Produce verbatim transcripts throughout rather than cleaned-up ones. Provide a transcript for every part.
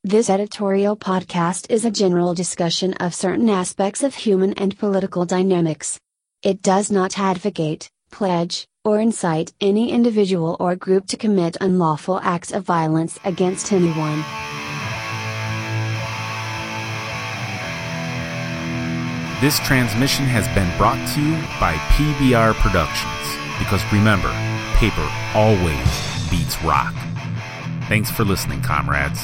This editorial podcast is a general discussion of certain aspects of human and political dynamics. It does not advocate, pledge, or incite any individual or group to commit unlawful acts of violence against anyone. This transmission has been brought to you by P B R Productions, because remember, paper always beats rock. Thanks for listening, comrades.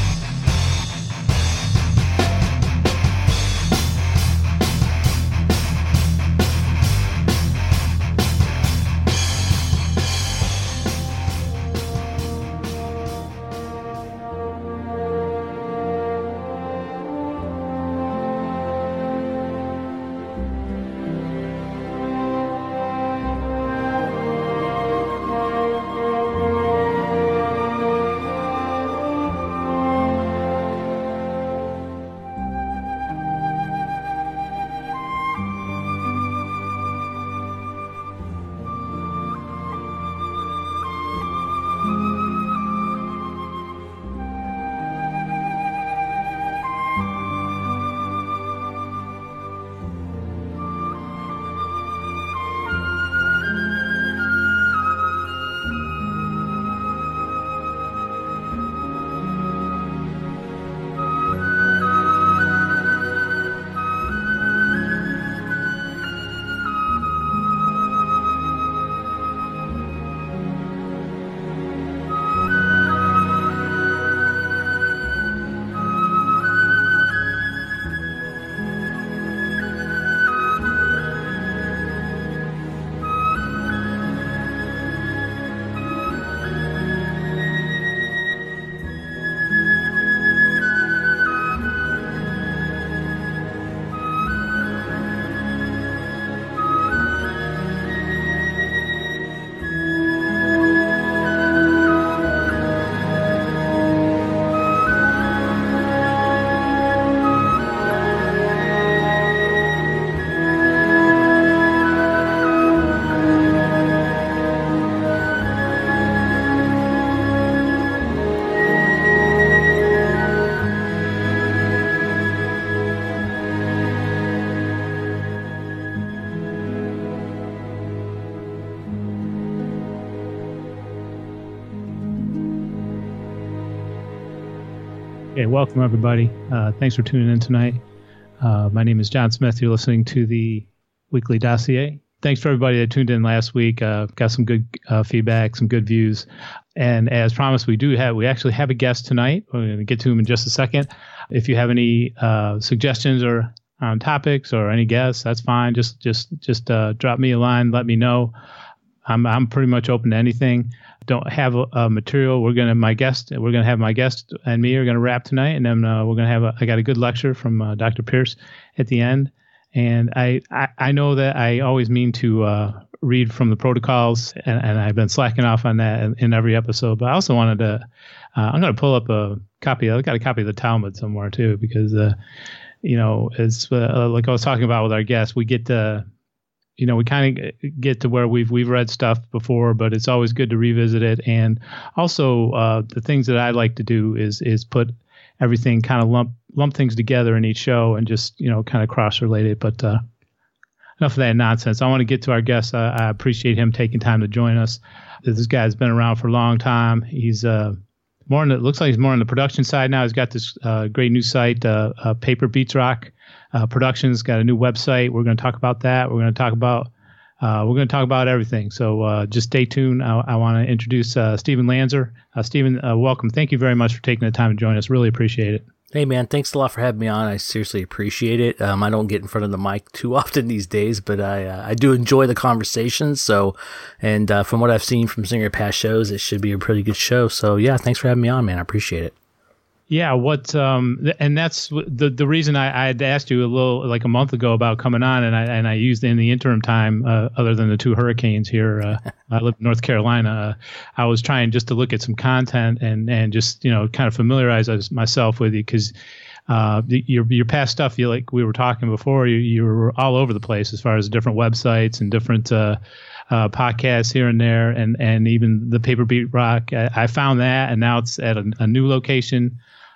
Okay, welcome everybody. Uh, thanks for tuning in tonight. Uh, my name is John Smith. You're listening to the Weekly Dossier. Thanks for everybody that tuned in last week. Uh, got some good uh, feedback, some good views. And as promised, we do have, we actually have a guest tonight. We're going to get to him in just a second. If you have any uh, suggestions or um, topics or any guests, that's fine. Just, just, just uh, drop me a line. Let me know. I'm, I'm pretty much open to anything. Don't have a, a material. We're gonna my guest. We're gonna have my guest and me are gonna wrap tonight, and then uh, we're gonna have a. I got a good lecture from uh, Doctor Pierce at the end, and I, I I know that I always mean to uh, read from the protocols, and, and I've been slacking off on that in, in every episode. But I also wanted to. Uh, I'm gonna pull up a copy. I got a copy of the Talmud somewhere too, because uh, you know, it's uh, like I was talking about with our guests. We get to. You know, we kind of get to where we've we've read stuff before, but it's always good to revisit it. And also, uh, the things that I like to do is is put everything kind of lump lump things together in each show and just you know kind of cross relate it. But uh, enough of that nonsense. I want to get to our guest. I, I appreciate him taking time to join us. This guy's been around for a long time. He's uh, more on the, looks like he's more on the production side now. He's got this uh, great new site, uh, uh, Paper Beats Rock. Uh, Productions got a new website. We're going to talk about that. We're going to talk about uh, we're going to talk about everything. So uh, just stay tuned. I, I want to introduce uh, Stephen Lanzer. Uh, Stephen, uh, welcome. Thank you very much for taking the time to join us. Really appreciate it. Hey, man, thanks a lot for having me on. I seriously appreciate it. Um, I don't get in front of the mic too often these days, but I uh, I do enjoy the conversations. So, and uh, from what I've seen from some of your past shows, it should be a pretty good show. So, yeah, thanks for having me on, man. I appreciate it. Yeah, what um, th- and that's the the reason I, I had asked you a little like a month ago about coming on, and I and I used in the interim time, uh, other than the two hurricanes here, uh, I live in North Carolina. Uh, I was trying just to look at some content and and just you know kind of familiarize myself with you because uh, your your past stuff, you like we were talking before, you you were all over the place as far as different websites and different uh, uh, podcasts here and there, and and even the Paper Beat Rock. I, I found that, and now it's at a, a new location.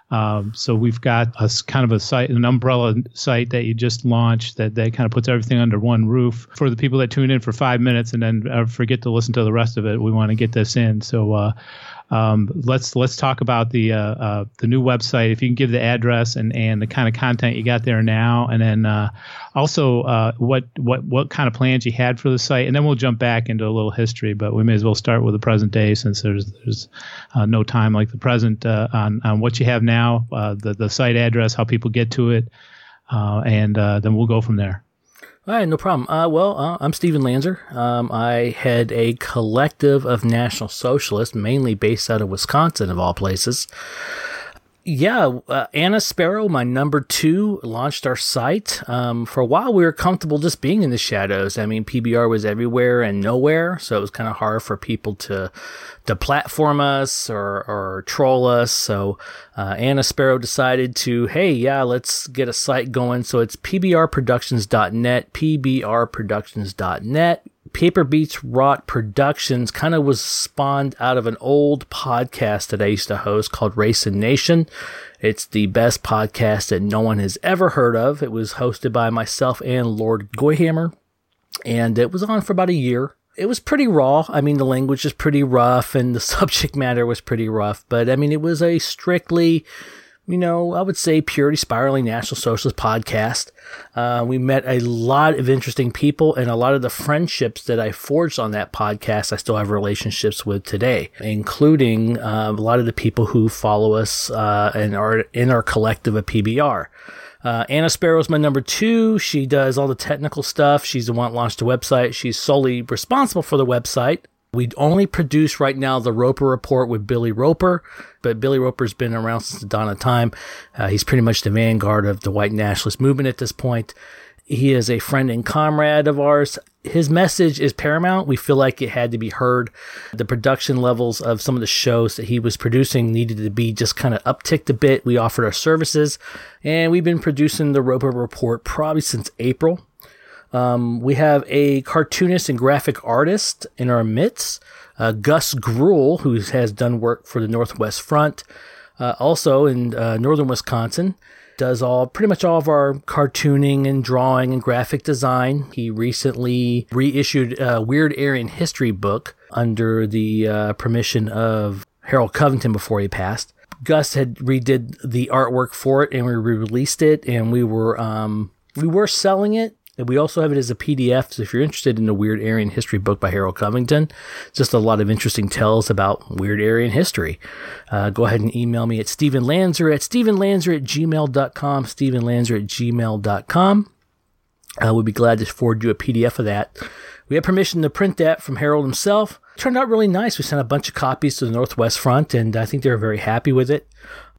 Um, so we've got a s- kind of a site, an umbrella site that you just launched that, that kind of puts everything under one roof. For the people that tune in for five minutes and then uh, forget to listen to the rest of it, we want to get this in. So uh, um, let's let's talk about the uh, uh, the new website. If you can give the address and, and the kind of content you got there now, and then uh, also uh, what what what kind of plans you had for the site, and then we'll jump back into a little history. But we may as well start with the present day since there's there's uh, no time like the present uh, on on what you have now, uh, the the site address, how people get to it, uh, and uh, then we'll go from there. All right, no problem. Uh, well, uh, I'm Steven Lanzer. Um, I head a collective of National Socialists, mainly based out of Wisconsin, of all places. Yeah, uh, Anna Sparrow, my number two, launched our site. Um, for a while, we were comfortable just being in the shadows. I mean, P B R was everywhere and nowhere, so it was kind of hard for people to to platform us or, or troll us. So uh, Anna Sparrow decided to, hey, yeah, let's get a site going. So it's p b r productions dot net, p b r productions dot net. Paper Beats Rot Productions kind of was spawned out of an old podcast that I used to host called Race and Nation. It's the best podcast that no one has ever heard of. It was hosted by myself and Lord Goyhammer, and it was on for about a year. It was pretty raw. I mean, the language is pretty rough and the subject matter was pretty rough, but I mean, it was a strictly, you know, I would say purity spiraling National Socialist podcast. Uh, we met a lot of interesting people, and a lot of the friendships that I forged on that podcast, I still have relationships with today, including uh, a lot of the people who follow us uh, and are in our collective of P B R. Uh, Anna Sparrow is my number two. She does all the technical stuff. She's the one that launched the website. She's solely responsible for the website. We only produce right now the Roper Report with Billy Roper, but Billy Roper's been around since the dawn of time. Uh, he's pretty much the vanguard of the white nationalist movement at this point. He is a friend and comrade of ours. His message is paramount. We feel like it had to be heard. The production levels of some of the shows that he was producing needed to be just kind of upticked a bit. We offered our services, and we've been producing the Roper Report probably since April. Um, we have a cartoonist and graphic artist in our midst, uh, Gus Gruhl, who has done work for the Northwest Front, uh, also in uh, northern Wisconsin, does all pretty much all of our cartooning and drawing and graphic design. He recently reissued a Weird Aryan History book under the uh, permission of Harold Covington before he passed. Gus had redid the artwork for it, and we released it, and we were um, we were selling it. And we also have it as a P D F, so if you're interested in the Weird Aryan History book by Harold Covington, just a lot of interesting tales about Weird Aryan history. Uh, go ahead and email me at Steven Lanzer at steven lanzer at gmail dot com, steven lanzer at gmail dot com. Uh, we'd be glad to forward you a P D F of that. We have permission to print that from Harold himself. It turned out really nice. We sent a bunch of copies to the Northwest Front, and I think they were very happy with it.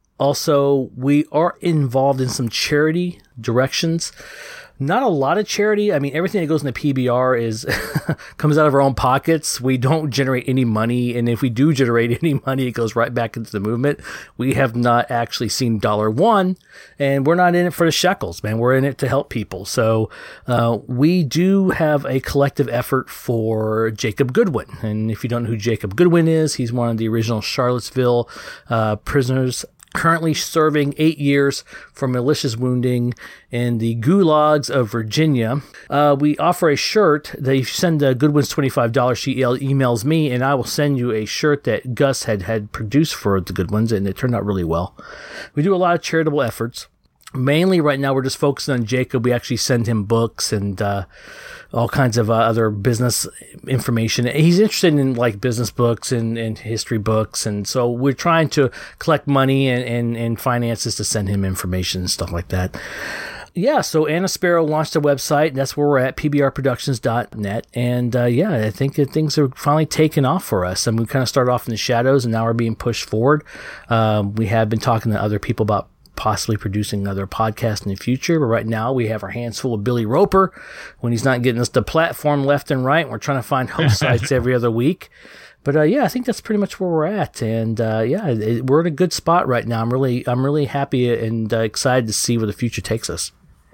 Also, we are involved in some charity directions. Not a lot of charity. I mean, everything that goes into P B R is comes out of our own pockets. We don't generate any money, and if we do generate any money, it goes right back into the movement. We have not actually seen dollar one, and we're not in it for the shekels, man. We're in it to help people. So uh, we do have a collective effort for Jacob Goodwin, and if you don't know who Jacob Goodwin is, he's one of the original Charlottesville uh, prisoners, currently serving eight years for malicious wounding in the gulags of Virginia. Uh, we offer a shirt that if you send uh, Goodwin's twenty-five dollars, she e- emails me, and I will send you a shirt that Gus had, had produced for the Goodwins, and it turned out really well. We do a lot of charitable efforts. Mainly right now, we're just focusing on Jacob. We actually send him books and uh, all kinds of uh, other business information. He's interested in like business books and, and history books. And so we're trying to collect money and, and, and finances to send him information and stuff like that. Yeah, so Anna Sparrow launched a website. That's where we're at, p b r productions dot net. And uh, yeah, I think that things are finally taking off for us. I mean, we kind of started off in the shadows, and now we're being pushed forward. Um, we have been talking to other people about possibly producing another podcast in the future. But right now we have our hands full of Billy Roper when he's not getting us the platform left and right. We're trying to find host sites every other week. But uh, yeah, I think that's pretty much where we're at. And uh, yeah, it, we're in a good spot right now. I'm really, I'm really happy and uh, excited to see where the future takes us.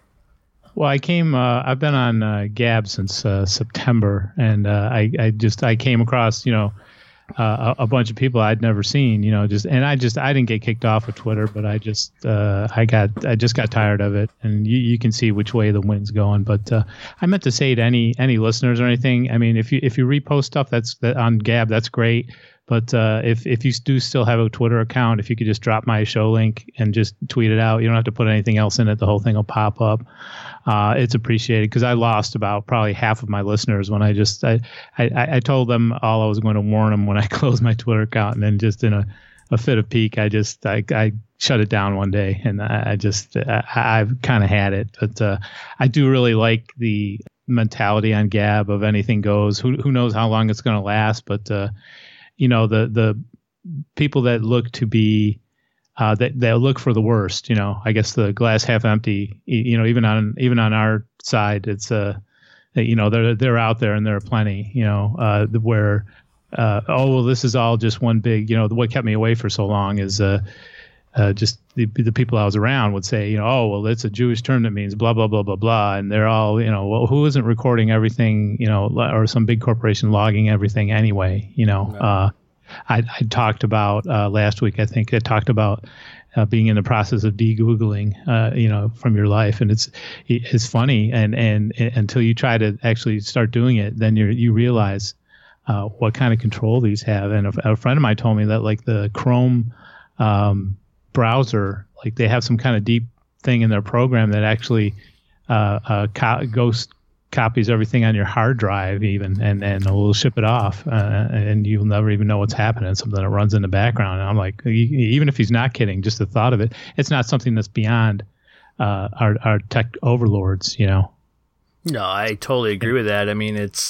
Well, I came, uh, I've been on uh, Gab since uh, September, and uh, I, I just, I came across, you know, uh, a, a bunch of people I'd never seen, you know, just, and I just, I didn't get kicked off of Twitter, but I just, uh, I got, I just got tired of it, and you, you can see which way the wind's going. But uh, I meant to say to any, any listeners or anything, I mean, if you, if you repost stuff that's that on Gab, that's great. But uh, if if you do still have a Twitter account, if you could just drop my show link and just tweet it out, you don't have to put anything else in it. The whole thing will pop up. Uh, it's appreciated, because I lost about probably half of my listeners when I just I, I, I told them all I was going to warn them when I closed my Twitter account, and then just in a, a fit of pique, I just I, I shut it down one day, and I, I just I, I've kind of had it. But uh, I do really like the mentality on Gab of anything goes. Who who knows how long it's going to last, but. Uh, You know, the the people that look to be uh, that that look for the worst. You know, I guess the glass half empty. You know, even on even on our side, it's uh, you know, they're they're out there, and there are plenty. You know, uh, where uh, oh well, this is all just one big. You know, what kept me away for so long is uh, uh, just the the people I was around would say, you know, oh well, it's a Jewish term that means blah blah blah blah blah, and they're all, you know, well, who isn't recording everything, you know, or some big corporation logging everything anyway, you know. No. Uh, I, I talked about uh, last week, I think I talked about uh, being in the process of de-Googling, uh, you know, from your life, and it's it's funny, and and, and until you try to actually start doing it, then you you realize uh, what kind of control these have. And a, a friend of mine told me that, like, the Chrome um, browser, like, they have some kind of deep thing in their program that actually uh, uh, co- goes copies everything on your hard drive even, and and will ship it off, uh, and you'll never even know what's happening. Something that runs in the background. And I'm like, even if he's not kidding, just the thought of it, it's not something that's beyond uh, our our tech overlords, you know. No, I totally agree with that. I mean, it's.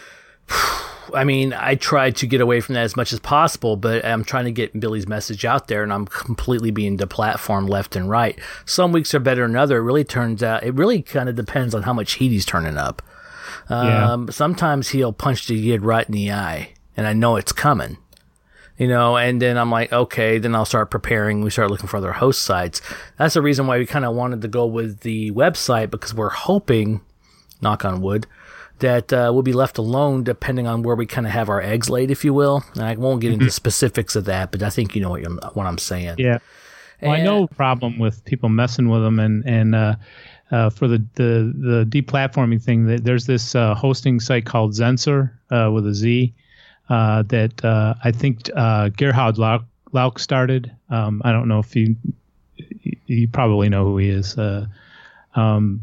I mean, I try to get away from that as much as possible, but I'm trying to get Billy's message out there, and I'm completely being deplatformed left and right. Some weeks are better than other. It really turns out, it really kind of depends on how much heat he's turning up. Yeah. Um, sometimes he'll punch the kid right in the eye, and I know it's coming. You know, and then I'm like, okay, then I'll start preparing. We start looking for other host sites. That's the reason why we kind of wanted to go with the website, because we're hoping, knock on wood, that uh, we'll be left alone depending on where we kind of have our eggs laid, if you will. And I won't get into mm-hmm. specifics of that, but I think you know what, you're, what I'm saying. Yeah. Well, and I know problem with people messing with them, and and uh, uh, for the, the, the deplatforming thing, there's this uh, hosting site called Zenser uh, with a Z uh, that uh, I think uh, Gerhard Lauk, Lauk started. Um, I don't know if you you probably know who he is. Uh, um,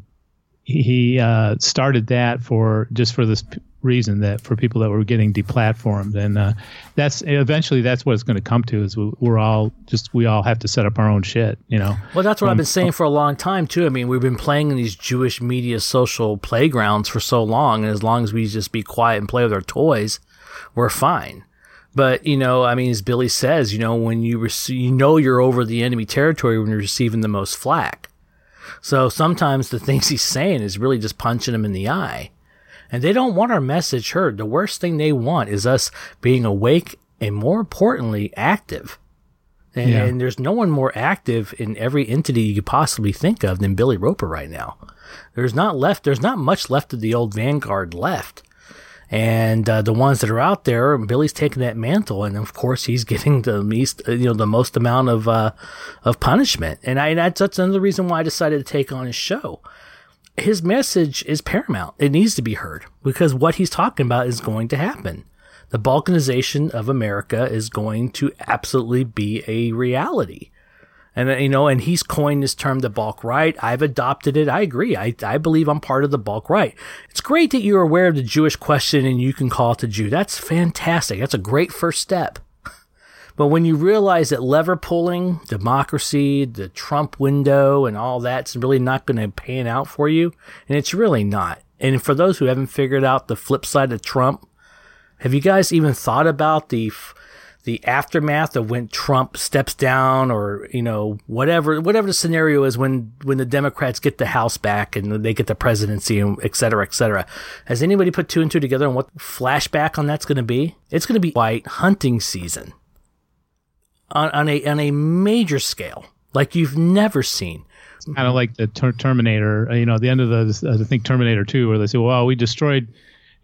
He uh, started that for just for this p- reason, that for people that were getting deplatformed, and uh, that's eventually that's what it's going to come to. Is we, we're all just we all have to set up our own shit, you know. Well, that's what um, I've been saying for a long time too. I mean, we've been playing in these Jewish media social playgrounds for so long, and as long as we just be quiet and play with our toys, we're fine. But, you know, I mean, as Billy says, you know, when you rec- you know you're over the enemy territory when you're receiving the most flack. So sometimes the things he's saying is really just punching them in the eye. And they don't want our message heard. The worst thing they want is us being awake and, more importantly, active. And, yeah. and there's no one more active in every entity you could possibly think of than Billy Roper right now. There's not left. There's not much left of the old Vanguard left. And uh, the ones that are out there, Billy's taking that mantle, and of course he's getting the least, you know, the most amount of uh, of punishment. And I, that's, that's another reason why I decided to take on his show. His message is paramount. It needs to be heard, because what he's talking about is going to happen. The balkanization of America is going to absolutely be a reality. And, you know, and he's coined this term, the bulk right. I've adopted it. I agree. I, I believe I'm part of the bulk right. It's great that you're aware of the Jewish question and you can call it a Jew. That's fantastic. That's a great first step. But when you realize that lever pulling, democracy, the Trump window, and all that's really not going to pan out for you, and it's really not. And for those who haven't figured out the flip side of Trump, have you guys even thought about the the aftermath of when Trump steps down, or, you know, whatever whatever the scenario is when, when the Democrats get the House back and they get the presidency, and et cetera, et cetera. Has anybody put two and two together on what flashback on that's going to be? It's going to be white hunting season on, on a on a major scale, like you've never seen. Kind of like the ter- Terminator, you know, the end of the, I think Terminator two, where they say, well, we destroyed,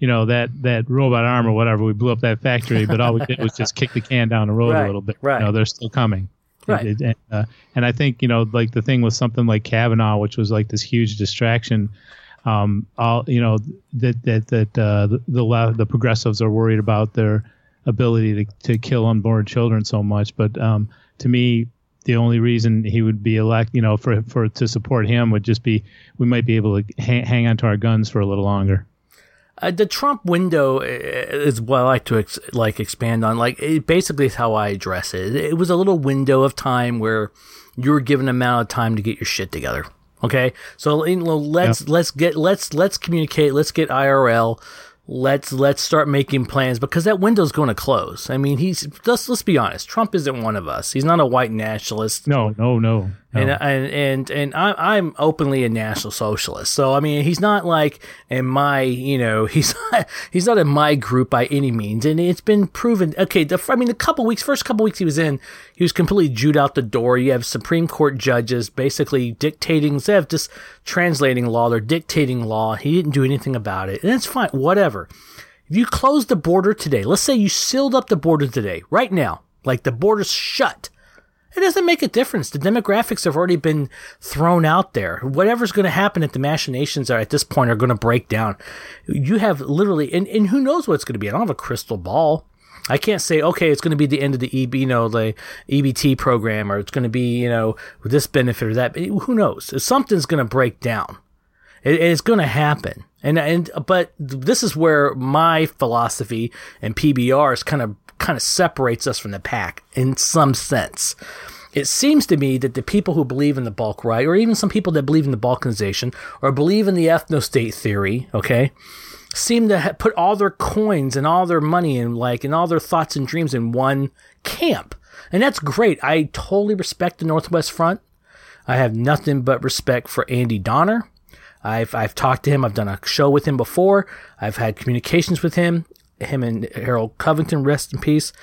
you know, that, that robot arm or whatever, we blew up that factory, but all we did was just kick the can down the road right, a little bit. Right. You know, they're still coming. Right. It, it, uh, and I think, you know, like the thing with something like Kavanaugh, which was like this huge distraction, um, all, you know, that, that, that, uh, the, the, the progressives are worried about their ability to, to kill unborn children so much. But, um, to me, the only reason he would be elect, you know, for, for, to support him would just be, we might be able to hang, hang on to our guns for a little longer. Uh, the Trump window is what I like to ex- like expand on. Like, it basically is how I address it. It was a little window of time where you were given an amount of time to get your shit together. Okay, so you know, let's yeah. let's get let's let's communicate. Let's get I R L. Let's let's start making plans, because that window's going to close. I mean, he's let's let's be honest. Trump isn't one of us. He's not a white nationalist. No, no, no. no. And and and and I'm I'm openly a national socialist. So I mean, he's not like in my you know he's not, he's not in my group by any means. And it's been proven. Okay, the, I mean, the couple weeks, first couple weeks he was in, he was completely Jewed out the door. You have Supreme Court judges basically dictating, instead of just translating law, they're dictating law. He didn't do anything about it, and it's fine. Whatever. If you close the border today, let's say you sealed up the border today, right now, like the border's shut. It doesn't make a difference. The demographics have already been thrown out there. Whatever's going to happen at the machinations are at this point are going to break down. You have literally, and, and who knows what it's going to be. I don't have a crystal ball. I can't say, okay, it's going to be the end of the E B, you know, the E B T program, or it's going to be, you know, this benefit or that. Who knows? Something's going to break down. It, it's going to happen. And, and, but this is where my philosophy and P B R is kind of, kind of separates us from the pack in some sense. It seems to me that the people who believe in the bulk right, or even some people that believe in the balkanization or believe in the ethno-state theory, okay, seem to ha- put all their coins and all their money and like and all their thoughts and dreams in one camp. And that's great. I totally respect the Northwest Front. I have nothing but respect for Andy Donner. I've I've talked to him. I've done a show with him before. I've had communications with him. Him and Harold Covington, rest in peace.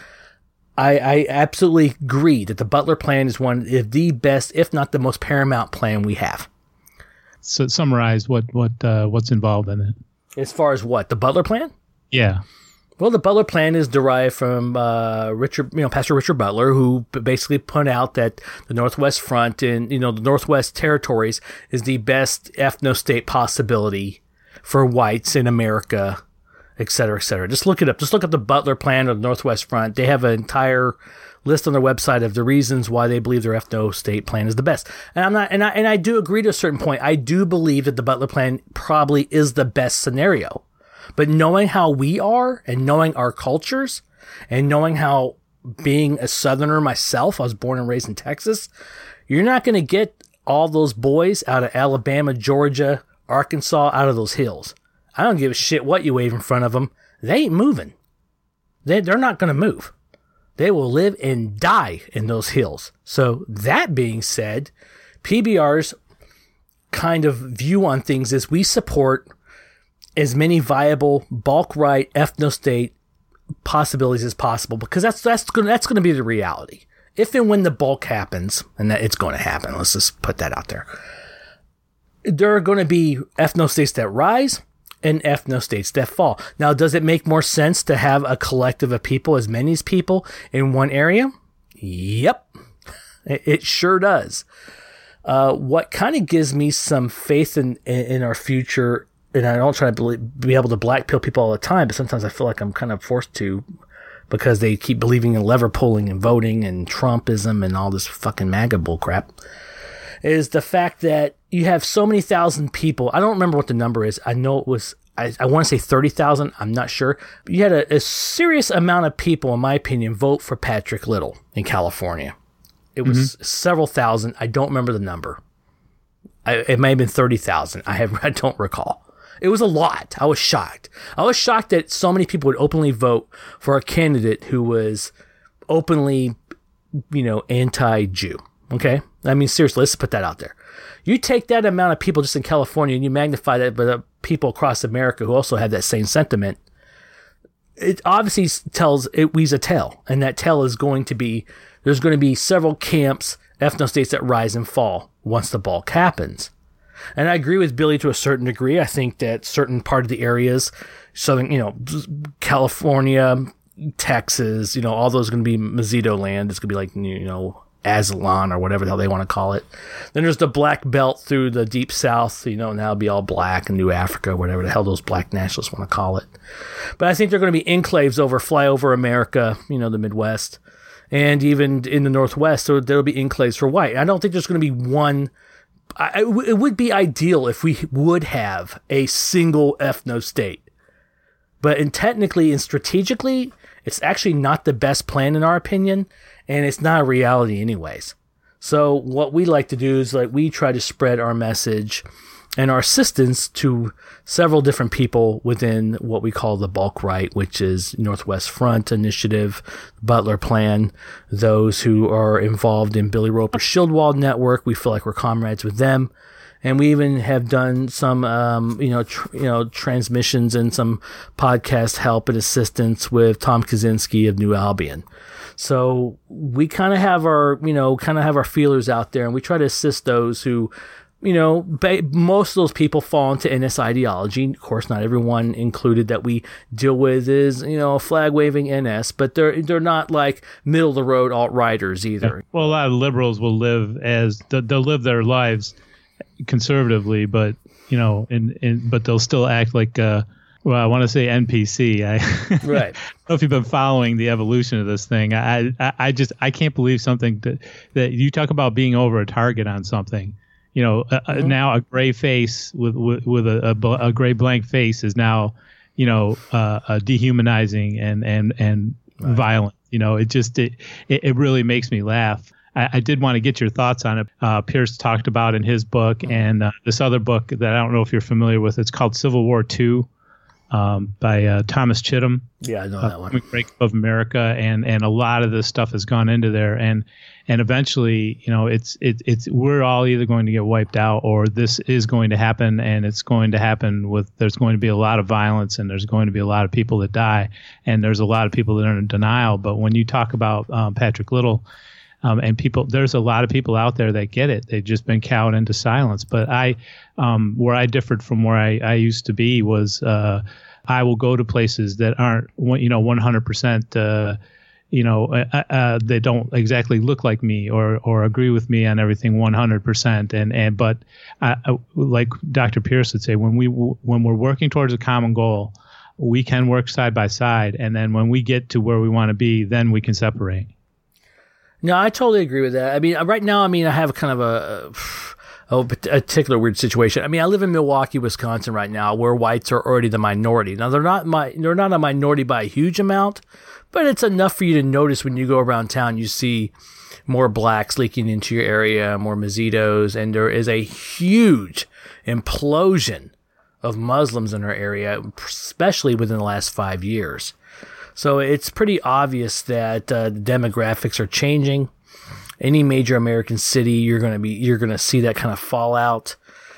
I, I absolutely agree that the Butler plan is one of the best, if not the most paramount plan we have. So summarize what what uh, what's involved in it. As far as what? The Butler plan? Yeah. Well, the Butler plan is derived from uh, Richard, you know, Pastor Richard Butler, who basically put out that the Northwest Front and, you know, the Northwest Territories is the best ethno-state possibility for whites in America, et cetera, et cetera. Just look it up. Just look up the Butler plan of the Northwest Front. They have an entire list on their website of the reasons why they believe their ethno-state plan is the best. And I'm not, and I, and I do agree to a certain point. I do believe that the Butler plan probably is the best scenario. But knowing how we are and knowing our cultures and knowing how, being a Southerner myself, I was born and raised in Texas, you're not going to get all those boys out of Alabama, Georgia, Arkansas, out of those hills. I don't give a shit what you wave in front of them. They ain't moving. They, they're not going to move. They will live and die in those hills. So that being said, P B R's kind of view on things is we support as many viable bulk right ethno-state possibilities as possible, because that's that's going that's going to be the reality. If and when the bulk happens, and that it's going to happen, let's just put that out there. There are going to be ethno-states that rise and ethno-states that fall. Now, does it make more sense to have a collective of people, as many as people, in one area? Yep, it, it sure does. Uh, what kind of gives me some faith in, in, in our future, and I don't try to believe, be able to blackpill people all the time, but sometimes I feel like I'm kind of forced to, because they keep believing in lever pulling and voting and Trumpism and all this fucking MAGA bull crap, is the fact that you have so many thousand people. I don't remember what the number is. I know it was, I, I want to say thirty thousand. I'm not sure. But you had a, a serious amount of people, in my opinion, vote for Patrick Little in California. It was mm-hmm. several thousand. I don't remember the number. I, it may have been thirty thousand. I have, I don't recall. It was a lot. I was shocked. I was shocked that so many people would openly vote for a candidate who was openly, you know, anti-Jew. Okay? I mean, seriously, let's put that out there. You take that amount of people just in California and you magnify that by the people across America who also have that same sentiment. It obviously tells, it weaves a tale. And that tale is going to be, there's going to be several camps, ethno-states that rise and fall once the bulk happens. And I agree with Billy to a certain degree. I think that certain part of the areas, southern, you know, California, Texas, you know, all those are going to be Mazzito land. It's going to be like, you know, Aztlan or whatever the hell they want to call it. Then there's the black belt through the deep south, you know, and that'll be all black and New Africa, whatever the hell those black nationalists want to call it. But I think they're going to be enclaves over, fly over America, you know, the Midwest. And even in the Northwest, so there'll be enclaves for white. I don't think there's going to be one. I, it would be ideal if we would have a single ethno state. But in technically and strategically, it's actually not the best plan in our opinion, and it's not a reality anyways. So what we like to do is like we try to spread our message and our assistance to several different people within what we call the bulk right, which is Northwest Front Initiative, Butler Plan, those who are involved in Billy Roper's Shield Wall Network. We feel like we're comrades with them. And we even have done some, um, you know, tr- you know, transmissions and some podcast help and assistance with Tom Kaczynski of New Albion. So we kind of have our, you know, kind of have our feelers out there, and we try to assist those who, you know, ba- most of those people fall into N S ideology. Of course, not everyone included that we deal with is, you know, flag waving N S, but they're they're not like middle of the road alt-righters either. Well, a lot of liberals will live as they'll live their lives conservatively, but you know, in, in but they'll still act like uh, well, I want to say N P C. I right. I don't know if you've been following the evolution of this thing. I I, I just I can't believe something that that you talk about being over a target on something. You know, uh, mm-hmm. now a gray face with with, with a, a, a gray blank face is now, you know, uh, uh, dehumanizing and and and right. violent. You know, it just it it really makes me laugh. I, I did want to get your thoughts on it. Uh, Pierce talked about in his book mm-hmm. and uh, this other book that I don't know if you're familiar with. It's called Civil War Two. Um, by uh, Thomas Chittum. Yeah, I know uh, that one. Break of America, and and a lot of this stuff has gone into there, and and eventually, you know, it's it, it's we're all either going to get wiped out, or this is going to happen, and it's going to happen with there's going to be a lot of violence, and there's going to be a lot of people that die, and there's a lot of people that are in denial. But when you talk about um, Patrick Little. Um, and people, there's a lot of people out there that get it. They've just been cowed into silence. But I, um, where I differed from where I, I used to be was, uh, I will go to places that aren't, you know, one hundred percent, uh, you know, uh, uh, they don't exactly look like me or, or agree with me on everything one hundred percent. And, and, but I, I, like Doctor Pierce would say, when we, when we're working towards a common goal, we can work side by side. And then when we get to where we want to be, then we can separate. No, I totally agree with that. I mean, right now, I mean, I have kind of a, a, a particular weird situation. I mean, I live in Milwaukee, Wisconsin right now, where whites are already the minority. Now, they're not my, they're not a minority by a huge amount, but it's enough for you to notice when you go around town, you see more blacks leaking into your area, more Mazzitos, and there is a huge implosion of Muslims in our area, especially within the last five years. So it's pretty obvious that uh, the demographics are changing. Any major American city, you're going to be, you're going to see that kind of fallout.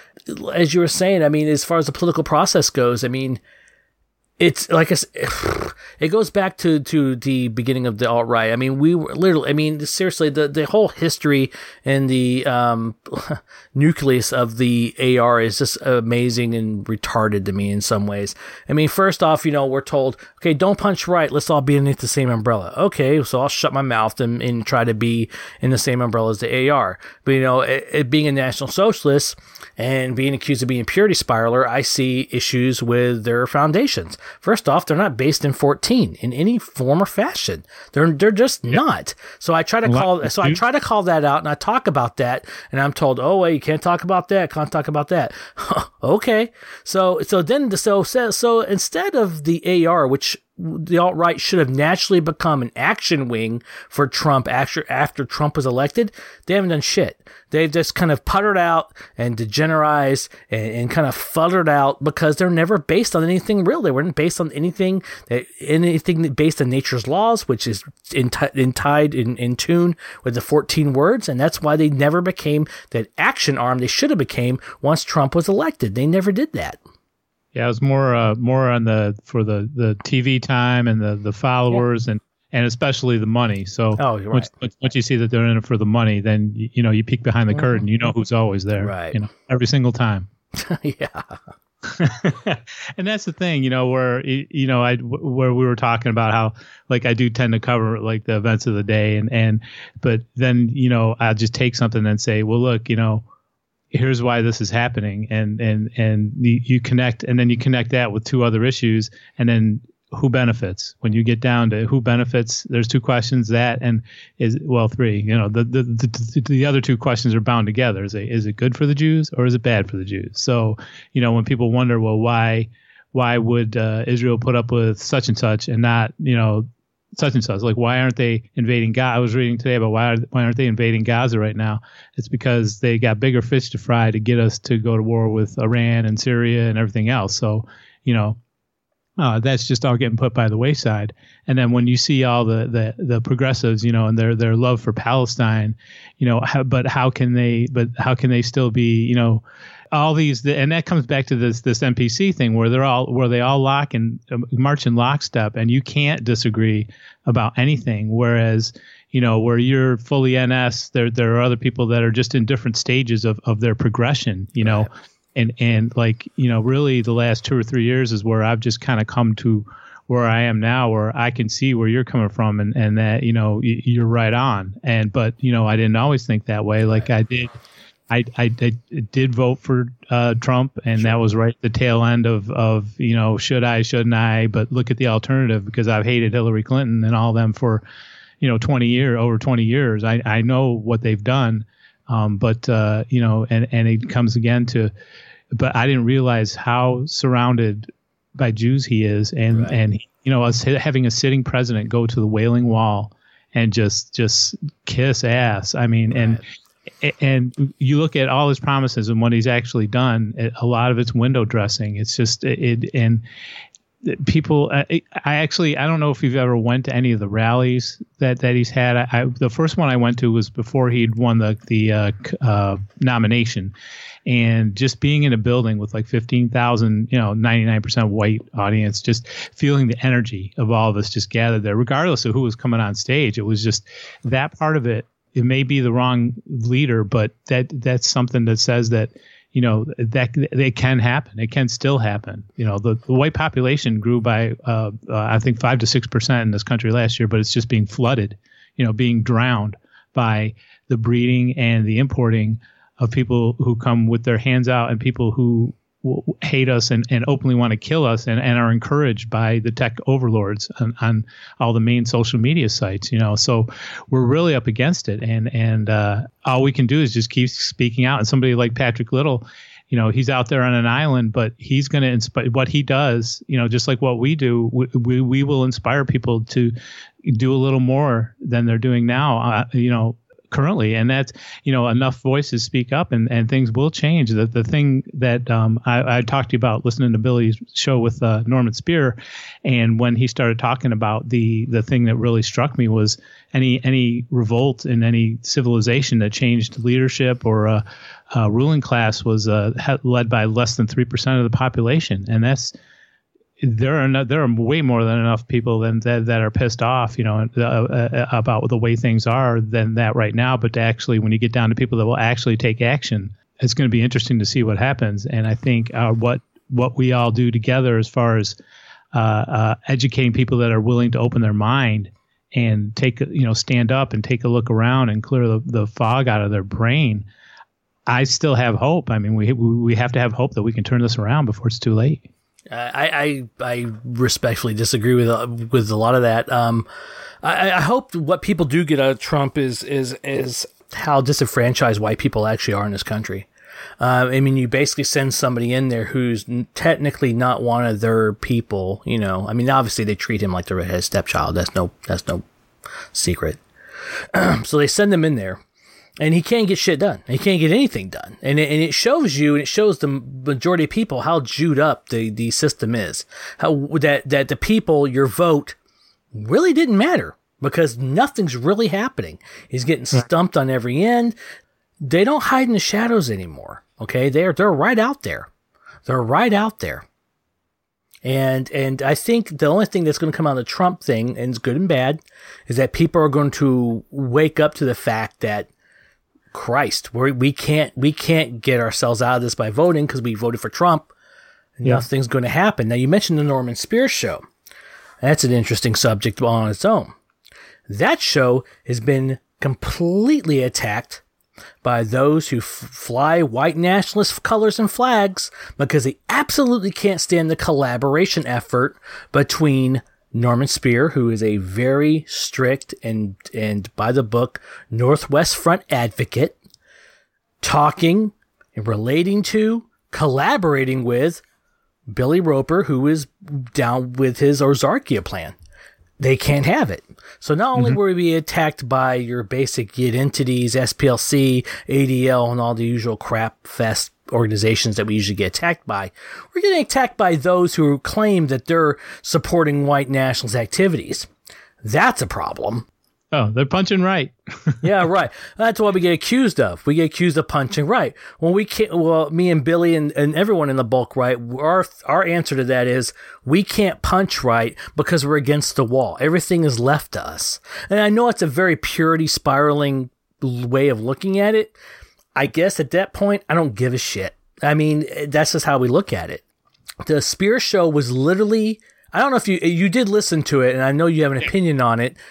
As you were saying, I mean, as far as the political process goes, I mean, it's like I said, it goes back to, to the beginning of the alt-right. I mean, we were literally, I mean, seriously, the, the whole history and the um, nucleus of the A R is just amazing and retarded to me in some ways. I mean, first off, you know, we're told, okay, don't punch right. Let's all be underneath the same umbrella. Okay, so I'll shut my mouth and, and try to be in the same umbrella as the A R. But, you know, it, it being a National Socialist and being accused of being a purity spiraler, I see issues with their foundations. First off, they're not based in fourteen in any form or fashion. They're they're just yep. not. So I try to call so I try to call that out, and I talk about that, and I'm told, oh wait, you can't talk about that, can't talk about that. Okay, so so then so so instead of the A R, which the alt-right should have naturally become an action wing for Trump after, after Trump was elected, they haven't done shit. They've just kind of puttered out and degenerized and, and kind of futtered out because they're never based on anything real. They weren't based on anything that anything based on nature's laws, which is in, t- in tied in, in tune with the fourteen words. And that's why they never became that action arm they should have became once Trump was elected. They never did that. Yeah, it was more uh, more on the for the, the T V time and the, the followers yeah. and, and especially the money. So oh, you're once, right. once you see that they're in it for the money, then you, you know you peek behind the mm-hmm. curtain. You know who's always there, right? You know, every single time. Yeah. And that's the thing, you know, where, you know, I, where we were talking about how, like, I do tend to cover like the events of the day and, and, but then, you know, I'll just take something and say, well, look, you know, here's why this is happening. And, and, and you, you connect, and then you connect that with two other issues, and then who benefits. When you get down to who benefits, there's two questions, that and is, well, three, you know, the, the, the, the other two questions are bound together. Is it, is it good for the Jews or is it bad for the Jews? So, you know, when people wonder, well, why, why would uh, Israel put up with such and such and not, you know, such and such, like, why aren't they invading Gaza? I was reading today about why, are, why aren't they invading Gaza right now? It's because they got bigger fish to fry to get us to go to war with Iran and Syria and everything else. So, you know, Uh, that's just all getting put by the wayside. And then when you see all the, the, the progressives, you know, and their their love for Palestine, you know, how, but how can they, but how can they still be, you know, all these, and that comes back to this this N P C thing where they're all where they all lock and uh, march in lockstep, and you can't disagree about anything. Whereas, you know, where you're fully N S, there there are other people that are just in different stages of, of their progression, you know. Right. And, and like, you know, really the last two or three years is where I've just kind of come to where I am now, where I can see where you're coming from, and, and that, you know, y- you're right on. And, but, you know, I didn't always think that way. Like I did, I, I, I did vote for uh, Trump, and sure. That was right at the tail end of, of, you know, should I, shouldn't I, but look at the alternative, because I've hated Hillary Clinton and all of them for, you know, twenty years, over twenty years. I, I know what they've done. Um, but, uh, you know, and, and it comes again to, but I didn't realize how surrounded by Jews he is. And, right. and, you know, us having a sitting president go to the Wailing Wall and just, just kiss ass. I mean, right. and, and you look at all his promises and what he's actually done, a lot of it's window dressing. It's just, it, and people, I, I actually, I don't know if you've ever went to any of the rallies that, that he's had. I, I, the first one I went to was before he'd won the, the uh, uh, nomination, and just being in a building with like fifteen thousand, you know, ninety-nine percent white audience, just feeling the energy of all of us just gathered there, regardless of who was coming on stage. It was just that part of it. It may be the wrong leader, but that that's something that says that, you know, that it can happen. It can still happen. You know, the, the white population grew by, uh, uh, I think, five to six percent in this country last year, but it's just being flooded, you know, being drowned by the breeding and the importing of people who come with their hands out, and people who w- hate us and, and openly want to kill us, and, and are encouraged by the tech overlords on, on all the main social media sites, you know. So we're really up against it. And, and uh, all we can do is just keep speaking out. And somebody like Patrick Little, you know, he's out there on an island, but he's going to inspire what he does, you know, just like what we do. We, we, we will inspire people to do a little more than they're doing now, uh, you know, currently. And that's, you know, enough voices speak up, and, and things will change. The, the thing that um, I, I talked to you about listening to Billy's show with uh, Norman Spear, and when he started talking about the, the thing that really struck me was any, any revolt in any civilization that changed leadership or a, a ruling class was uh, led by less than three percent of the population. And that's, there are no, there are way more than enough people than that, that are pissed off, you know, uh, uh, about the way things are than that right now. But to actually, when you get down to people that will actually take action, it's going to be interesting to see what happens. And I think uh, what what we all do together, as far as uh, uh, educating people that are willing to open their mind and take, you know, stand up and take a look around and clear the, the fog out of their brain, I still have hope. I mean, we we have to have hope that we can turn this around before it's too late. I, I I respectfully disagree with uh, with a lot of that. Um, I, I hope what people do get out of Trump is is is how disenfranchised white people actually are in this country. Uh, I mean, you basically send somebody in there who's technically not one of their people. You know, I mean, obviously they treat him like they're his stepchild. That's no that's no secret. So they send them in there. And he can't get shit done. He can't get anything done. And it, and it shows you, and it shows the majority of people how jewed up the, the system is. How that, that the people, your vote really didn't matter, because nothing's really happening. He's getting stumped on every end. They don't hide in the shadows anymore. Okay. They're, they're right out there. They're right out there. And and I think the only thing that's going to come out of the Trump thing, and it's good and bad, is that people are going to wake up to the fact that, Christ, we we can't we can't get ourselves out of this by voting because we voted for Trump. And yeah. Nothing's going to happen. Now, you mentioned the Norman Spears show. That's an interesting subject on its own. That show has been completely attacked by those who f- fly white nationalist colors and flags because they absolutely can't stand the collaboration effort between Norman Spear, who is a very strict and, and by the book Northwest Front advocate, talking and relating to, collaborating with Billy Roper, who is down with his Ozarkia plan. They can't have it. So not only mm-hmm. will we be attacked by your basic G I D entities, S P L C, A D L, and all the usual crap fest organizations that we usually get attacked by, we're getting attacked by those who claim that they're supporting white nationalist activities. That's a problem. Oh, they're punching right. Yeah, right. That's what we get accused of. We get accused of punching right. Well, we can't, well, me and Billy and, and everyone in the bulk right, our, our answer to that is we can't punch right because we're against the wall. Everything is left to us. And I know it's a very purity spiraling way of looking at it. I guess at that point, I don't give a shit. I mean, that's just how we look at it. The Spears show was literally, I don't know if you, you did listen to it, and I know you have an opinion on it.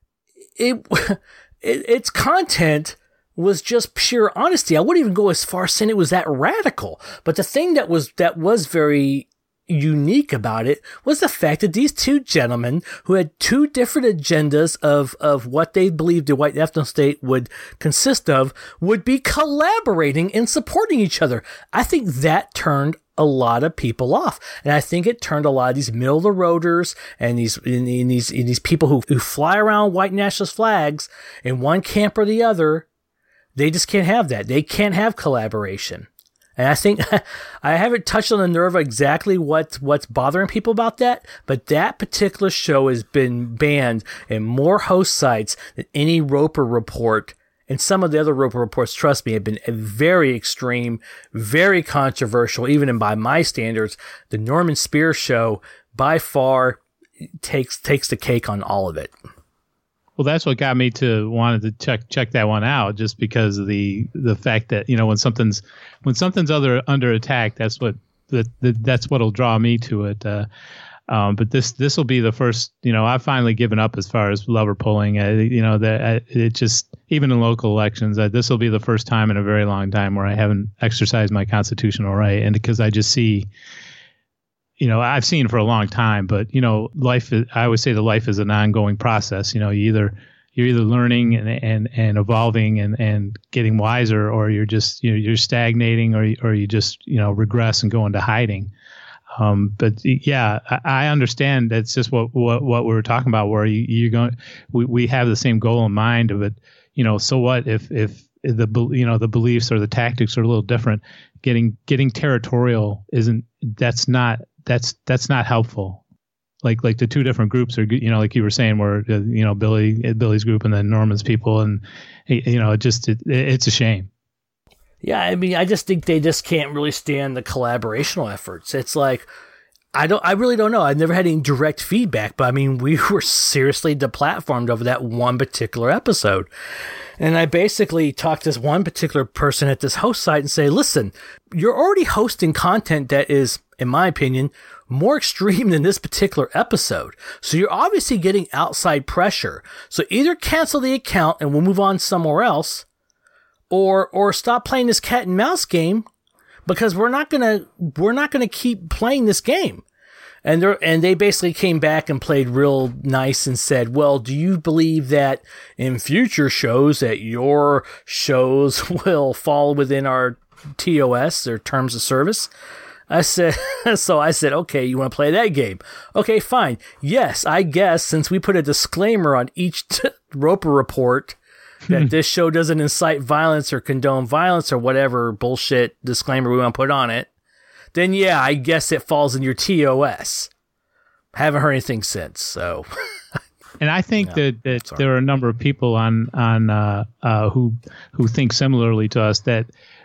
It, it, its content was just pure honesty. I wouldn't even go as far as saying it was that radical. But the thing that was that was very unique about it was the fact that these two gentlemen who had two different agendas of, of what they believed the white ethno state would consist of would be collaborating and supporting each other. I think that turned a lot of people off. And I think it turned a lot of these middle of the roaders and these, in, in these, in these people who, who fly around white nationalist flags in one camp or the other. They just can't have that. They can't have collaboration. And I think I haven't touched on the nerve of exactly what, what's bothering people about that, but that particular show has been banned in more host sites than any Roper report. And some of the other Roper reports, trust me, have been very extreme, very controversial, even in by my standards. The Norman Spears show, by far, takes takes the cake on all of it. Well, that's what got me to wanted to check check that one out, just because of the the fact that, you know, when something's when something's other under attack, that's what that that's what'll draw me to it. Uh, Um, but this this will be the first, you know, I've finally given up as far as lever pulling. Uh, you know, that it just, even in local elections, uh, this will be the first time in a very long time where I haven't exercised my constitutional right. And because I just see, you know, I've seen for a long time, but, you know, life, is, I always say that life is an ongoing process. You know, you either, you're either learning and, and, and evolving and, and getting wiser, or you're just, you know, you're stagnating, or, or you just, you know, regress and go into hiding. Um, but yeah, I, I understand. That's just what, what, what we were talking about, where you, you're going, we, we have the same goal in mind of it. You know, so what if, if the, you know, the beliefs or the tactics are a little different, getting, getting territorial isn't, that's not, that's, that's not helpful. Like, like the two different groups are, you know, like you were saying, where, uh, you know, Billy, Billy's group and then Norman's people. And, you know, it just, it, it's a shame. Yeah, I mean, I just think they just can't really stand the collaborational efforts. It's like, I don't, I really don't know. I've never had any direct feedback, but I mean, we were seriously deplatformed over that one particular episode. And I basically talked to this one particular person at this host site and say, listen, you're already hosting content that is, in my opinion, more extreme than this particular episode. So you're obviously getting outside pressure. So either cancel the account and we'll move on somewhere else, or or stop playing this cat and mouse game, because we're not gonna we're not gonna keep playing this game. And they and they basically came back and played real nice and said, well, do you believe that in future shows that your shows will fall within our T O S, or terms of service? I said, so I said, okay, you want to play that game? Okay, fine. Yes, I guess since we put a disclaimer on each t- Roper report that this show doesn't incite violence or condone violence or whatever bullshit disclaimer we want to put on it, then yeah, I guess it falls in your T O S. Haven't heard anything since, so. And I think yeah, that, that there are a number of people on on uh, uh, who who think similarly to us, that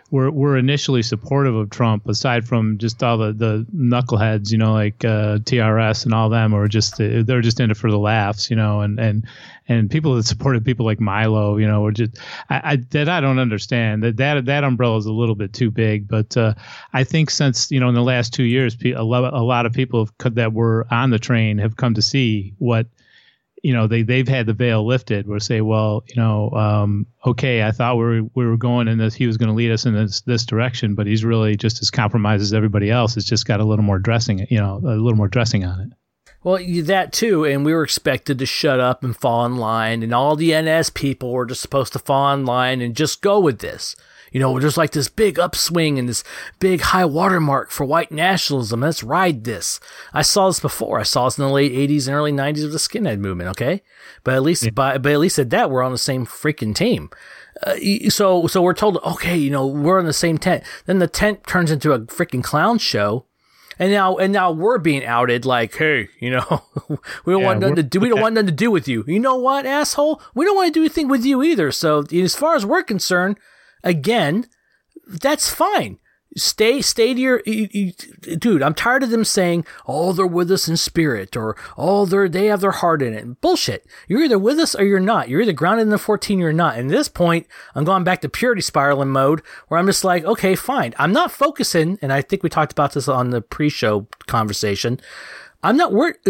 were were initially supportive of Trump, aside from just all the, the knuckleheads, you know, like uh, T R S and all them, or just they're just in it for the laughs, you know, and and and people that supported people like Milo, you know, or just I, I that I don't understand that that that umbrella is a little bit too big. But uh, I think since, you know, in the last two years, a lot, a lot of people have, that were on the train have come to see what. You know, they, they've had the veil lifted where say, well, you know, um, okay, I thought we were, we were going in this, he was going to lead us in this, this direction, but he's really just as compromised as everybody else. It's just got a little more dressing, you know, a little more dressing on it. Well, that too, and we were expected to shut up and fall in line, and all the N S people were just supposed to fall in line and just go with this. You know, there's like this big upswing and this big high watermark for white nationalism. Let's ride this. I saw this before. I saw this in the late eighties and early nineties with the skinhead movement. Okay, but at least, yeah. by, but at least at that, we're on the same freaking team. Uh, so, so we're told, okay, you know, we're in the same tent. Then the tent turns into a freaking clown show. And now, and now we're being outed like, hey, you know, we don't yeah, want nothing to do. We don't want nothing to do with you. You know what, asshole? We don't want to do anything with you either. So, as far as we're concerned, again, that's fine. Stay, stay to your, you, you, dude. I'm tired of them saying, "Oh, they're with us in spirit," or "Oh, they're they have their heart in it." Bullshit. You're either with us or you're not. You're either grounded in the fourteen or you're not. And at this point, I'm going back to purity spiraling mode, where I'm just like, okay, fine. I'm not focusing, and I think we talked about this on the pre-show conversation. I'm not worried,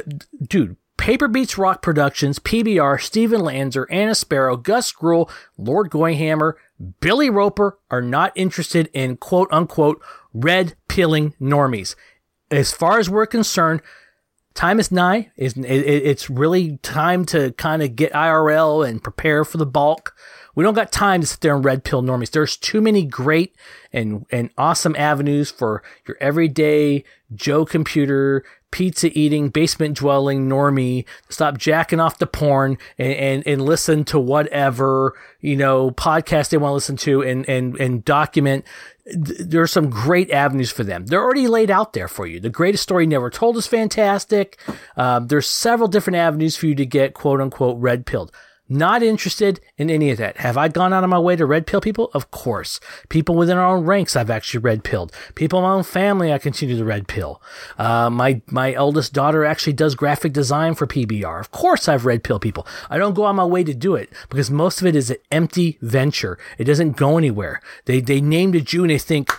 dude. Paper Beats Rock Productions, P B R, Steven Lanzer, Anna Sparrow, Gus Gruhl, Lord Goyhammer, Billy Roper are not interested in quote-unquote red-pilling normies. As far as we're concerned, time is nigh. It's really time to kind of get I R L and prepare for the bulk. We don't got time to sit there and red pill normies. There's too many great and, and awesome avenues for your everyday Joe computer, pizza eating, basement dwelling normie. Stop jacking off the porn and, and, and listen to whatever, you know, podcast they want to listen to and, and, and document. There are some great avenues for them. They're already laid out there for you. The Greatest Story Never Told is fantastic. Um, there's several different avenues for you to get quote unquote red pilled. Not interested in any of that. Have I gone out of my way to red pill people? Of course. People within our own ranks I've actually red pilled. People in my own family I continue to red pill. Uh, my, my eldest daughter actually does graphic design for P B R. Of course I've red pill people. I don't go out of my way to do it because most of it is an empty venture. It doesn't go anywhere. They, they named a Jew and they think,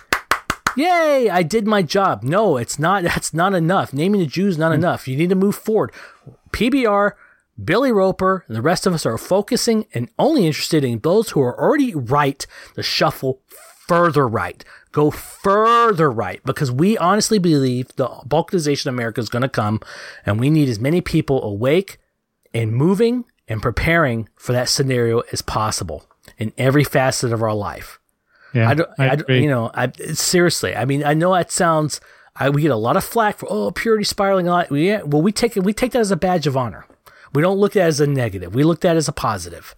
yay, I did my job. No, it's not, that's not enough. Naming a Jew is not mm-hmm. enough. You need to move forward. P B R, Billy Roper, and the rest of us are focusing and only interested in those who are already right to shuffle further right. Go further right, because we honestly believe the balkanization of America is going to come, and we need as many people awake and moving and preparing for that scenario as possible in every facet of our life. Yeah, I don't, I I don't, you know, I, seriously, I mean, I know that sounds, I, we get a lot of flack for, oh, purity spiraling a lot. We, yeah, well, we take it, we take that as a badge of honor. We don't look at it as a negative. We look at it as a positive.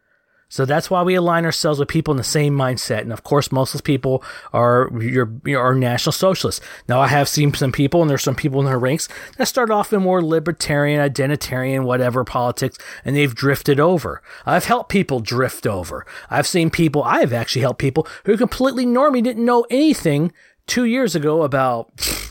So that's why we align ourselves with people in the same mindset. And of course, most of those people are your, are National Socialists. Now, I have seen some people, and there's some people in their ranks that start off in more libertarian, identitarian, whatever politics, and they've drifted over. I've helped people drift over. I've seen people, I've actually helped people who completely normally didn't know anything two years ago about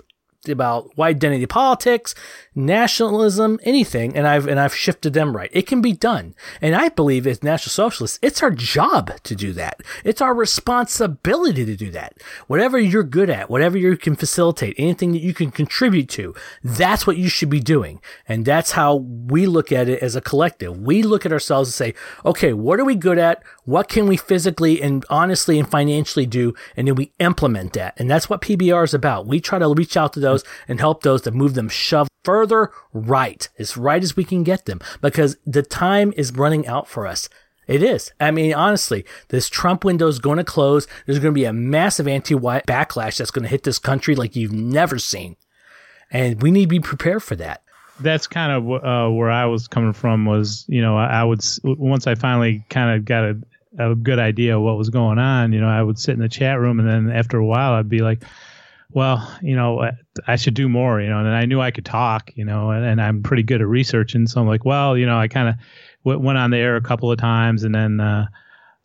about white identity politics, nationalism, anything, and I've and I've shifted them right. It can be done. And I believe as National Socialists, it's our job to do that. It's our responsibility to do that. Whatever you're good at, whatever you can facilitate, anything that you can contribute to, that's what you should be doing. And that's how we look at it as a collective. We look at ourselves and say, okay, what are we good at? What can we physically and honestly and financially do? And then we implement that. And that's what P B R is about. We try to reach out to those and help those to move them shove further right, as right as we can get them, because the time is running out for us. It is. I mean, honestly, this Trump window is going to close. There's going to be a massive anti-white backlash that's going to hit this country like you've never seen. And we need to be prepared for that. That's kind of uh, where I was coming from was, you know, I would, once I finally kind of got a, a good idea of what was going on, you know, I would sit in the chat room, and then after a while I'd be like, well, you know, I should do more, you know, and I knew I could talk, you know, and, and I'm pretty good at researching. So I'm like, well, you know, I kind of w- went on the air a couple of times, and then uh,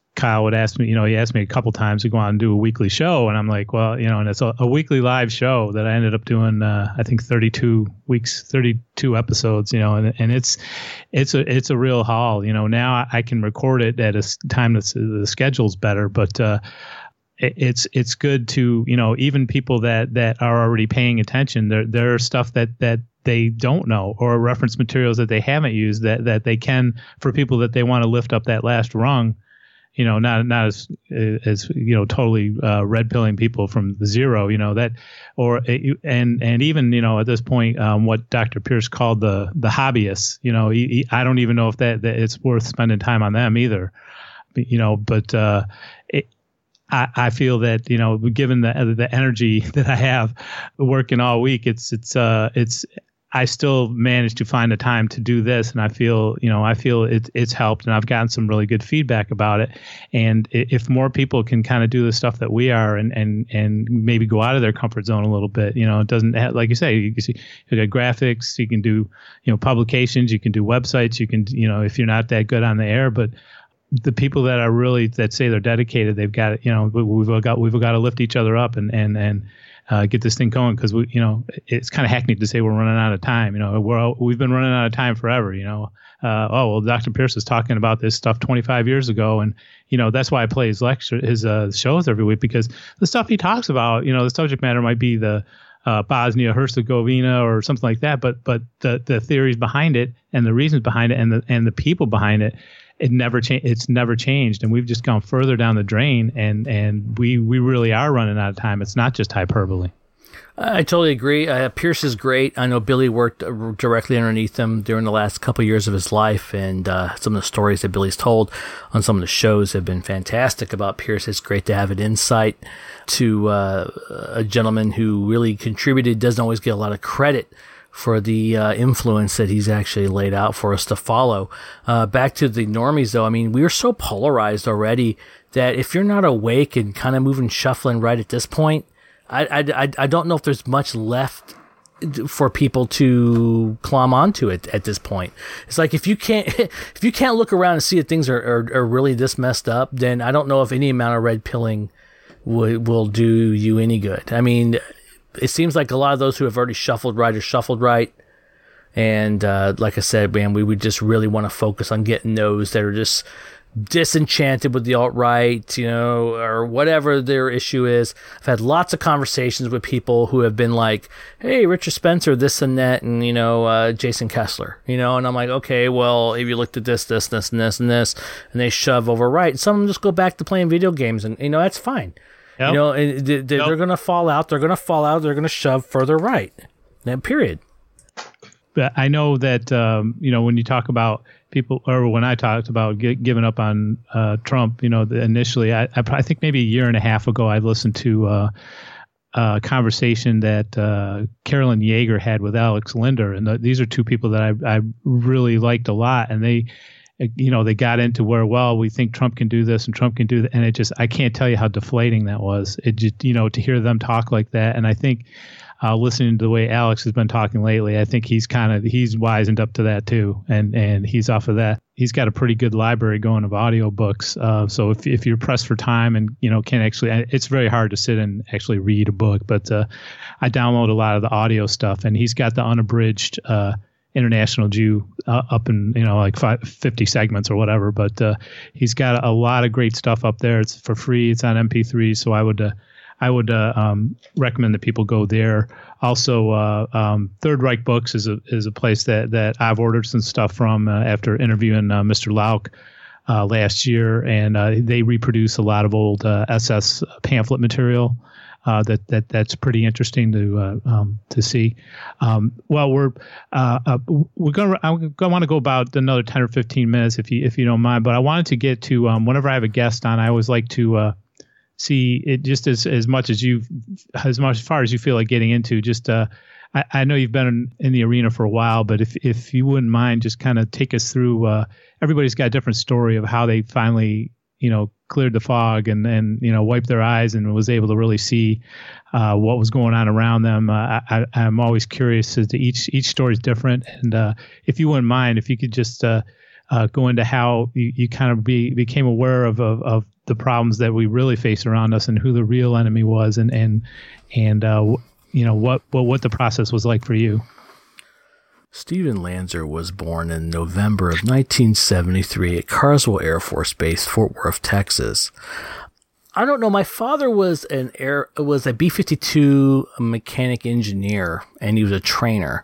Kyle would ask me, you know, he asked me a couple times to go on and do a weekly show. And I'm like, well, you know, and it's a, a weekly live show that I ended up doing, uh, I think thirty-two weeks, thirty-two episodes, you know, and, and it's, it's a, it's a real haul, you know. Now I can record it at a time that's the schedule's better, but, uh, it, it's, it's good to, you know, even people that, that are already paying attention, there, there are stuff that, that, they don't know, or reference materials that they haven't used that, that they can, for people that they want to lift up that last rung, you know, not, not as, as, you know, totally, uh, red pilling people from zero, you know, that, or, and, and even, you know, at this point, um, what Doctor Pierce called the, the hobbyists, you know, he, he, I don't even know if that, that it's worth spending time on them either, you know, but, uh, it, I, I feel that, you know, given the the energy that I have working all week, it's it's uh it's I still managed to find the time to do this, and I feel, you know, I feel it, it's helped, and I've gotten some really good feedback about it. And if more people can kind of do the stuff that we are, and and and maybe go out of their comfort zone a little bit, you know, it doesn't have, like you say, you can see, you got graphics, you can do, you know, publications, you can do websites, you can, you know, if you're not that good on the air, but the people that are really, that say they're dedicated, they've got it, you know, we've got, we've got to lift each other up and, and, and, uh, get this thing going. Cause we, you know, it's kind of hackneyed to say we're running out of time. You know, we're, we've been running out of time forever, you know. Uh, oh, well, Doctor Pierce was talking about this stuff twenty-five years ago. And, you know, that's why I play his lecture, his, uh, shows every week, because the stuff he talks about, you know, the subject matter might be the, uh, Bosnia Herzegovina or something like that. But, but the, the theories behind it and the reasons behind it and the, and the people behind it, It never changed. It's never changed, and we've just gone further down the drain. And and we we really are running out of time. It's not just hyperbole. I totally agree. Uh, Pierce is great. I know Billy worked directly underneath him during the last couple of years of his life, and uh, some of the stories that Billy's told on some of the shows have been fantastic about Pierce. It's great to have an insight to uh, a gentleman who really contributed, doesn't always get a lot of credit for the uh, influence that he's actually laid out for us to follow. Uh, back to the normies, though, I mean, we're so polarized already that if you're not awake and kind of moving, shuffling right at this point, I, I, I, I don't know if there's much left for people to climb onto it at this point. It's like if you can't if you can't look around and see that things are, are, are really this messed up, then I don't know if any amount of red pilling will, will do you any good. I mean, it seems like a lot of those who have already shuffled right are shuffled right. And uh, like I said, man, we would just really want to focus on getting those that are just disenchanted with the alt-right, you know, or whatever their issue is. I've had lots of conversations with people who have been like, hey, Richard Spencer, this and that, and, you know, uh, Jason Kessler, you know, and I'm like, okay, well, if you looked at this, this, this, and this, and this, and they shove over right, some of them just go back to playing video games, and, you know, that's fine. Yep. You know, and they, they're yep. going to fall out. They're going to fall out. They're going to shove further right. That period. But I know that, um, you know, when you talk about people, or when I talked about gi- giving up on uh, Trump, you know, the, initially, I, I, I think maybe a year and a half ago, I listened to uh, a conversation that uh, Carolyn Yeager had with Alex Linder. And the, these are two people that I, I really liked a lot. And they, you know, they got into where, well, we think Trump can do this and Trump can do that. And it just, I can't tell you how deflating that was. It just, you know, to hear them talk like that. And I think uh, listening to the way Alex has been talking lately, I think he's kind of, he's wisened up to that too. And, and he's off of that. He's got a pretty good library going of audio books. Uh, so if, if you're pressed for time and, you know, can actually, it's very hard to sit and actually read a book, but uh, I download a lot of the audio stuff, and he's got the unabridged, uh, International Jew uh, up in, you know, like five, fifty segments or whatever. But uh, he's got a lot of great stuff up there. It's for free. It's on M P three. So I would uh, I would uh, um, recommend that people go there. Also, uh, um, Third Reich Books is a is a place that, that I've ordered some stuff from uh, after interviewing uh, Mister Lauk uh, last year. And uh, they reproduce a lot of old uh, S S pamphlet material. Uh, that that that's pretty interesting to uh, um, to see. Um, well, we're uh, uh, we're gonna I want to go about another ten or fifteen minutes if you if you don't mind. But I wanted to get to um, whenever I have a guest on, I always like to uh, see it just as as much as you as much as far as you feel like getting into. Just uh, I, I know you've been in, in the arena for a while, but if if you wouldn't mind, just kind of take us through. Uh, everybody's got a different story of how they finally, you know, cleared the fog and, and, you know, wiped their eyes and was able to really see uh, what was going on around them. Uh, I, I'm always curious as to each, each story is different. And uh, if you wouldn't mind, if you could just uh, uh, go into how you, you kind of be, became aware of, of, of the problems that we really face around us and who the real enemy was, and and and uh, you know what, what what the process was like for you. Steven Lanzer was born in November of nineteen seventy-three at Carswell Air Force Base, Fort Worth, Texas. I don't know. My father was an air was a B fifty-two mechanic engineer, and he was a trainer.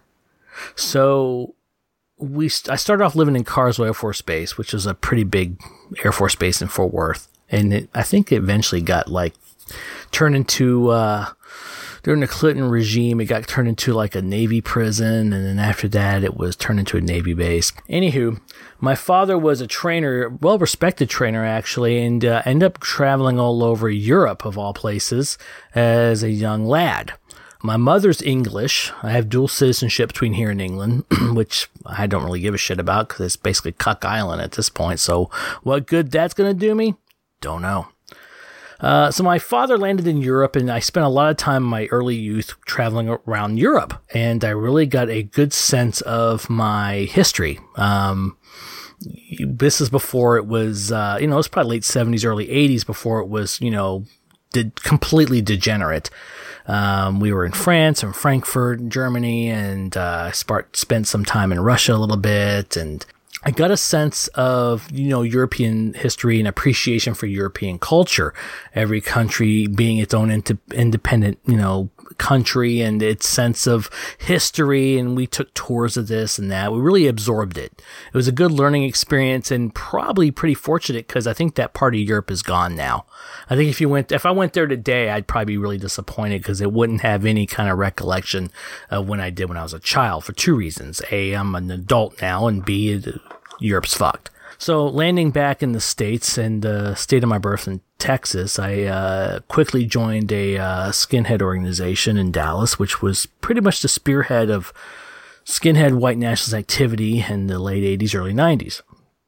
So we I started off living in Carswell Air Force Base, which is a pretty big Air Force base in Fort Worth, and it, I think it eventually got like turned into. Uh, During the Clinton regime, it got turned into like a Navy prison, and then after that, it was turned into a Navy base. Anywho, my father was a trainer, well-respected trainer actually, and uh, ended up traveling all over Europe, of all places, as a young lad. My mother's English. I have dual citizenship between here and England, which I don't really give a shit about because it's basically Cuck Island at this point. So what good that's going to do me? Don't know. Uh, so my father landed in Europe, and I spent a lot of time in my early youth traveling around Europe, and I really got a good sense of my history. Um, this is before it was, uh, you know, it was probably late seventies, early eighties before it was, you know, did completely degenerate. Um, we were in France and Frankfurt, Germany, and, uh, spent some time in Russia a little bit, and I got a sense of, you know, European history and appreciation for European culture. Every country being its own ind- independent, you know, country and its sense of history. And we took tours of this and that. We really absorbed it. It was a good learning experience and probably pretty fortunate because I think that part of Europe is gone now. I think if you went, if I went there today, I'd probably be really disappointed because it wouldn't have any kind of recollection of when I did when I was a child for two reasons. A, I'm an adult now, and B, it, Europe's fucked. So landing back in the States and the state of my birth in Texas, I uh, quickly joined a uh, skinhead organization in Dallas, which was pretty much the spearhead of skinhead white nationalist activity in the late eighties, early nineties.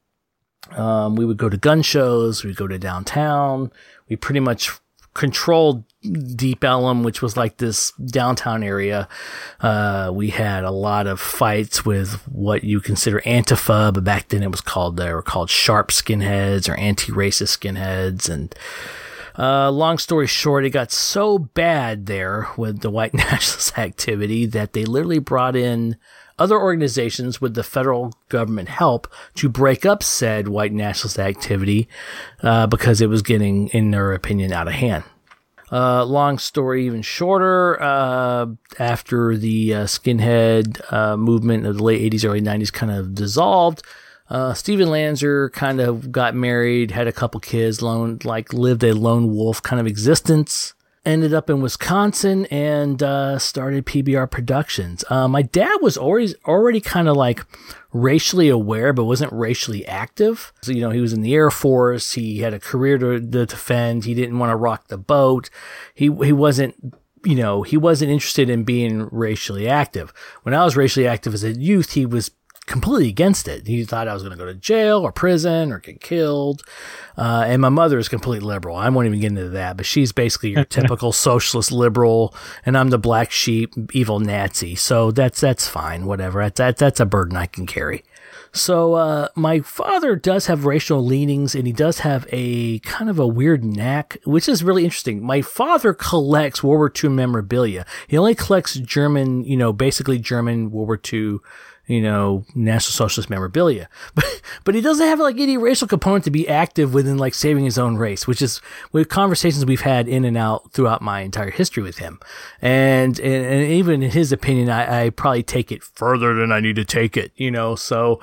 Um, we would go to gun shows, we'd go to downtown. We pretty much controlled Deep Ellum, which was like this downtown area. Uh, we had a lot of fights with what you consider Antifa, but back then it was called, they were called sharp skinheads or anti-racist skinheads. And, uh, long story short, it got so bad there with the white nationalist activity that they literally brought in other organizations with the federal government help to break up said white nationalist activity, uh, because it was getting, in their opinion, out of hand. Uh, long story even shorter, uh, after the uh, skinhead uh, movement of the late eighties, early nineties kind of dissolved, uh, Steven Lanzer kind of got married, had a couple kids, lone, like lived a lone wolf kind of existence. Ended up in Wisconsin and uh, started P B R Productions. Uh, my dad was always already kind of like racially aware, but wasn't racially active. So, you know, he was in the Air Force. He had a career to, to defend. He didn't want to rock the boat. He he wasn't, you know, he wasn't interested in being racially active. When I was racially active as a youth, he was completely against it. He thought I was going to go to jail or prison or get killed. Uh, and my mother is completely liberal. I won't even get into that, but she's basically your typical socialist liberal, and I'm the black sheep, evil Nazi. So that's, that's fine. Whatever. That, that, that's a burden I can carry. So, uh, my father does have racial leanings, and he does have a kind of a weird knack, which is really interesting. My father collects World War Two memorabilia. He only collects German, you know, basically German World War Two, you know, National Socialist memorabilia. But, but he doesn't have like any racial component to be active within like saving his own race, which is with conversations we've had in and out throughout my entire history with him. And, and, and even in his opinion, I, I probably take it further than I need to take it, you know, so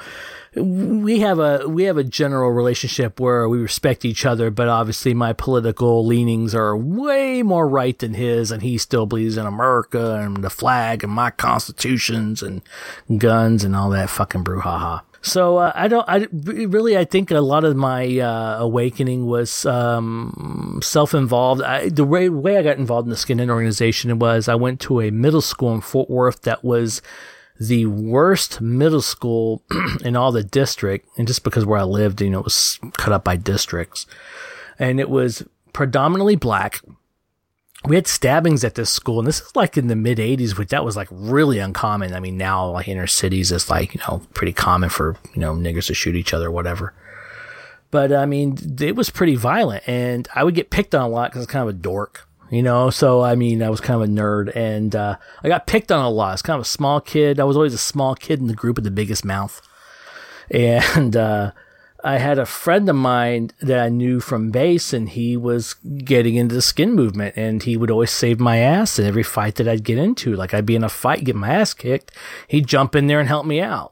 we have a, we have a general relationship where we respect each other, but obviously my political leanings are way more right than his, and he still believes in America and the flag and my constitutions and guns and all that fucking brouhaha. So, uh, I don't, I really, I think a lot of my, uh, awakening was, um, self-involved. I, the way, way I got involved in the skinhead organization was I went to a middle school in Fort Worth that was the worst middle school in all the district. And just because where I lived, you know, it was cut up by districts, and it was predominantly black. we had stabbings at this school, and this is like in the mid eighties, which that was like really uncommon. I mean, now like inner cities, it's like, you know, pretty common for, you know, niggers to shoot each other or whatever. But I mean, it was pretty violent, and I would get picked on a lot because I was kind of a dork, you know? So, I mean, I was kind of a nerd, and uh, I got picked on a lot. I was kind of a small kid. I was always a small kid in the group with the biggest mouth. And, uh, I had a friend of mine that I knew from base, and he was getting into the skin movement, and he would always save my ass in every fight that I'd get into. Like, I'd be in a fight, get my ass kicked. He'd jump in there and help me out.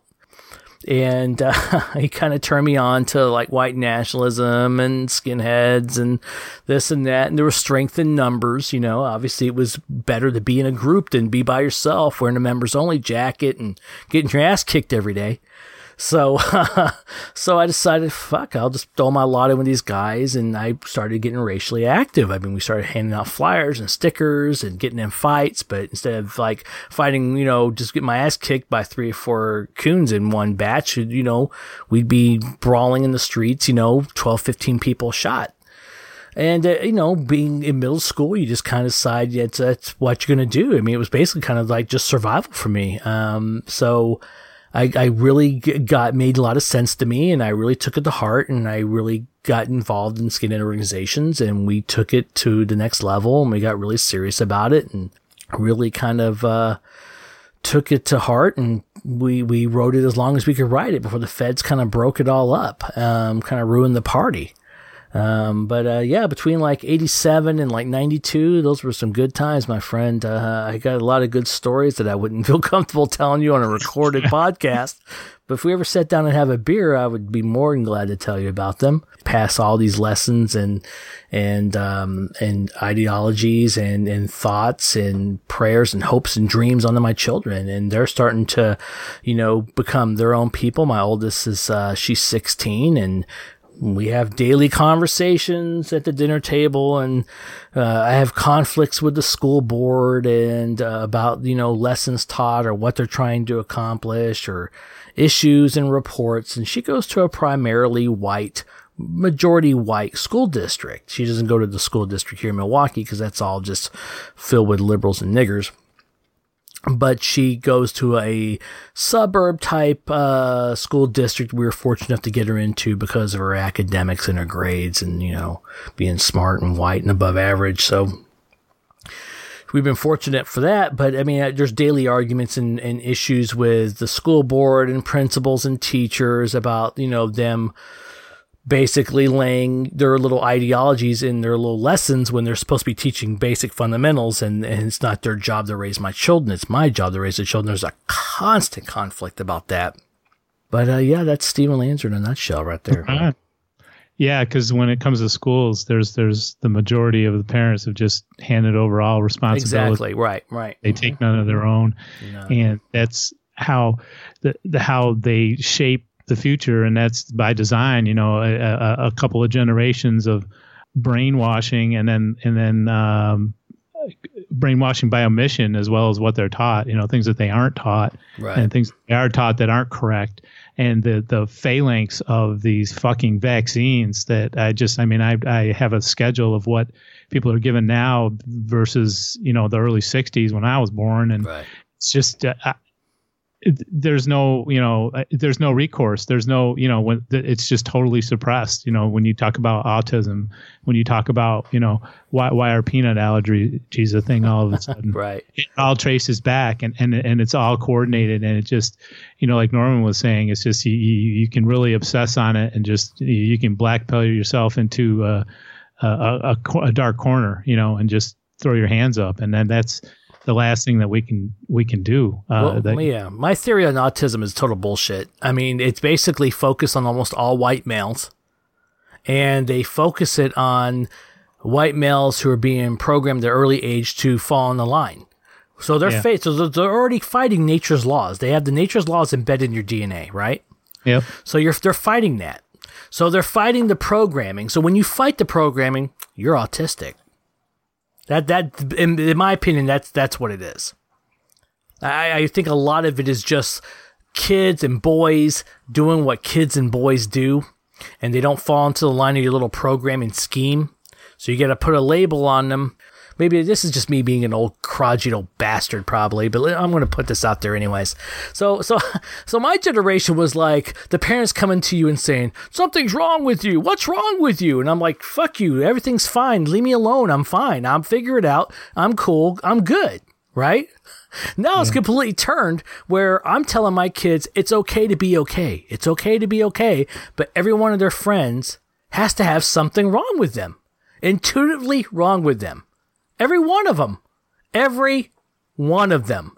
And uh, he kind of turned me on to like white nationalism and skinheads and this and that. And there was strength in numbers, you know. Obviously, it was better to be in a group than be by yourself, wearing a members only jacket and getting your ass kicked every day. So, so I decided, fuck, I'll just throw my lot in with these guys, and I started getting racially active. I mean, we started handing out flyers and stickers and getting in fights, but instead of like fighting, you know, just get my ass kicked by three or four coons in one batch, you know, we'd be brawling in the streets, you know, twelve, fifteen people shot. And, uh, you know, being in middle school, you just kind of decide yeah, it's, that's what you're going to do. I mean, it was basically kind of like just survival for me. Um, so, I, I really got, made a lot of sense to me, and I really took it to heart, and I really got involved in skinhead organizations, and we took it to the next level, and we got really serious about it, and really kind of, uh, took it to heart, and we, we wrote it as long as we could write it before the feds kind of broke it all up, um, kind of ruined the party. Um, but, uh, yeah, between like eighty-seven and like ninety-two, those were some good times, my friend. Uh, I got a lot of good stories that I wouldn't feel comfortable telling you on a recorded podcast. But if we ever sat down and have a beer, I would be more than glad to tell you about them. Pass all these lessons and, and, um, and ideologies and, and thoughts and prayers and hopes and dreams onto my children. And they're starting to, you know, become their own people. My oldest is, uh, she's sixteen, and we have daily conversations at the dinner table, and uh, I have conflicts with the school board and uh, about, you know, lessons taught or what they're trying to accomplish or issues and reports. And she goes to a primarily white, majority white school district. She doesn't go to the school district here in Milwaukee because that's all just filled with liberals and niggers. But she goes to a suburb type uh school district we were fortunate enough to get her into because of her academics and her grades and, you know, being smart and white and above average. So we've been fortunate for that. But I mean, there's daily arguments and, and issues with the school board and principals and teachers about, you know, them basically laying their little ideologies in their little lessons when they're supposed to be teaching basic fundamentals, and, and it's not their job to raise my children. It's my job to raise the children. There's a constant conflict about that. But, uh, yeah, that's Stephen Lanzer in a nutshell right there. Uh, yeah, because when it comes to schools, there's there's the majority of the parents have just handed over all responsibility. Exactly, right, right. They take none of their own. No. And that's how the, the how they shape the future, and that's by design. You know, a, a, a couple of generations of brainwashing, and then and then um, brainwashing by omission as well as what they're taught. You know, things that they aren't taught, right, and things they are taught that aren't correct, and the the phalanx of these fucking vaccines that I just, I mean, I I have a schedule of what people are given now versus, you know, the early sixties when I was born, and right. It's just. Uh, I, there's no, you know, there's no recourse. There's no, you know, when it's just totally suppressed. You know, when you talk about autism, when you talk about, you know, why why are peanut allergies a thing all of a sudden? Right. It all traces back, and, and and it's all coordinated, and it just, you know, like Norman was saying, it's just you you can really obsess on it, and just you can black pill yourself into a a, a, a dark corner, you know, and just throw your hands up, and then that's the last thing that we can we can do. Uh, well, that, yeah, my theory on autism is total bullshit. I mean, it's basically focused on almost all white males, and they focus it on white males who are being programmed at an early age to fall in the line. So they're yeah. fa- so they're already fighting nature's laws. They have the nature's laws embedded in your D N A, right? Yep. So you're they're fighting that. So they're fighting the programming. So when you fight the programming, you're autistic. That that in, in my opinion, that's that's what it is. I, I think a lot of it is just kids and boys doing what kids and boys do, and they don't fall into the line of your little programming scheme. So you got to put a label on them. maybe this is just me being an old crotchety old bastard probably, but I'm going to put this out there anyways. So, so, so my generation was like the parents coming to you and saying, something's wrong with you. What's wrong with you? And I'm like, fuck you. Everything's fine. Leave me alone. I'm fine. I'm figure it out. I'm cool. I'm good. Right? Now yeah. It's completely turned where I'm telling my kids it's okay to be okay. It's okay to be okay. But every one of their friends has to have something wrong with them. Intuitively wrong with them. Every one of them. Every one of them.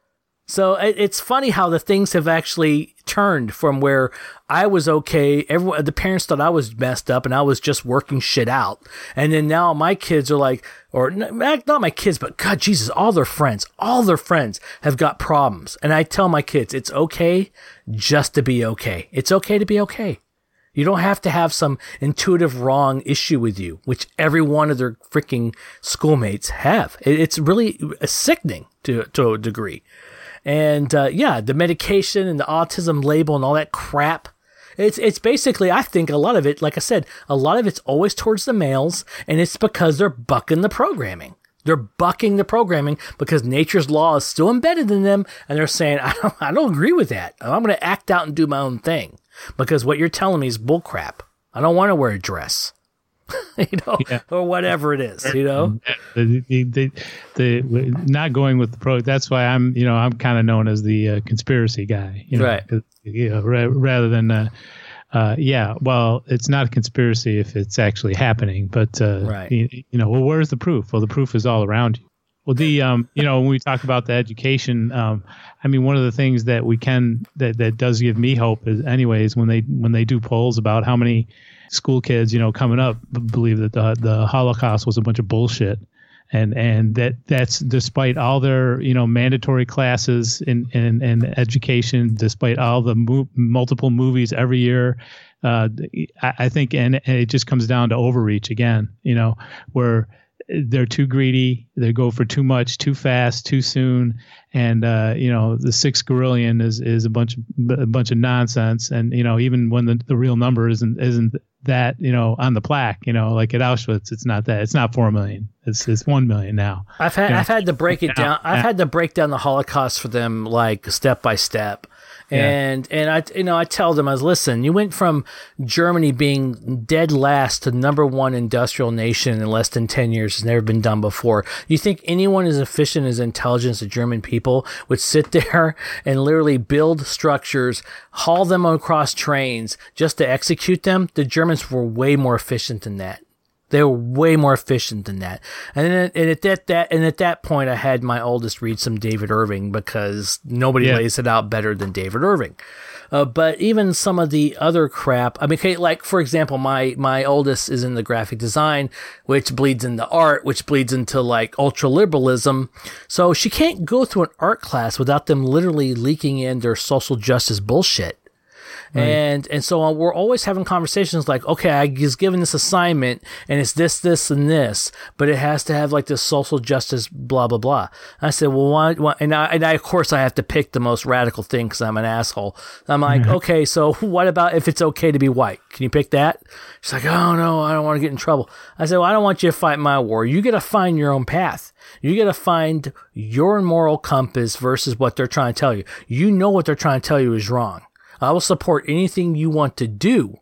So it's funny how the things have actually turned from where I was okay. Everyone, the parents thought I was messed up and I was just working shit out. And then now my kids are like, or not my kids, but God, Jesus, all their friends, all their friends have got problems. And I tell my kids, it's okay just to be okay. It's okay to be okay. You don't have to have some intuitive wrong issue with you, which every one of their freaking schoolmates have. It's really sickening to, to a degree. And, uh, yeah, the medication and the autism label and all that crap. It's, it's basically, I think a lot of it, like I said, a lot of it's always towards the males, and it's because they're bucking the programming. They're bucking the programming because nature's law is still embedded in them, and they're saying, I don't, I don't agree with that. I'm going to act out and do my own thing because what you're telling me is bullcrap. I don't want to wear a dress. you know, yeah. or whatever it is, you know, the, the, the, the not going with the pro. That's why I'm, you know, I'm kind of known as the uh, conspiracy guy, you know, right. you know, ra- rather than, uh, uh, yeah, well, it's not a conspiracy if it's actually happening, but, uh, right. you, you know, well, where's the proof? Well, the proof is all around you. Well, the, um, you know, when we talk about the education, um, I mean, one of the things that we can, that, that does give me hope is anyways, when they, when they do polls about how many school kids, you know, coming up believe that the the Holocaust was a bunch of bullshit, and and that that's despite all their, you know, mandatory classes in in, in education, despite all the mo- multiple movies every year. Uh, I, I think, and, and it just comes down to overreach again, you know, where they're too greedy, they go for too much, too fast, too soon, and uh, you know, the six gorillion is is a bunch of a bunch of nonsense, and you know, even when the, the real number isn't isn't that, you know, on the plaque, you know, like at Auschwitz, it's not that, it's not four million, it's it's one million now. I've had you know? I've had to break it down. I've had to break down the Holocaust for them like step by step. And, yeah. and I, you know, I tell them, I was, listen, you went from Germany being dead last to number one industrial nation in less than ten years. It's never been done before. You think anyone as efficient as intelligent as the German people would sit there and literally build structures, haul them across trains just to execute them? The Germans were way more efficient than that. They were way more efficient than that. And then, and at that, that, and at that point, I had my oldest read some David Irving because nobody yeah. lays it out better than David Irving. Uh, but even some of the other crap, I mean, okay, like, for example, my, my oldest is in the graphic design, which bleeds into art, which bleeds into like ultra liberalism. So she can't go through an art class without them literally leaking in their social justice bullshit. Right. And and so we're always having conversations like, okay, I was given this assignment and it's this, this, and this, but it has to have like this social justice, blah, blah, blah. I said, well, why, why? And, I, and I, of course, I have to pick the most radical thing because I'm an asshole. I'm like, mm-hmm. okay, so what about if it's okay to be white? Can you pick that? She's like, oh, no, I don't want to get in trouble. I said, well, I don't want you to fight my war. You got to find your own path. You got to find your moral compass versus what they're trying to tell you. You know what they're trying to tell you is wrong. I will support anything you want to do,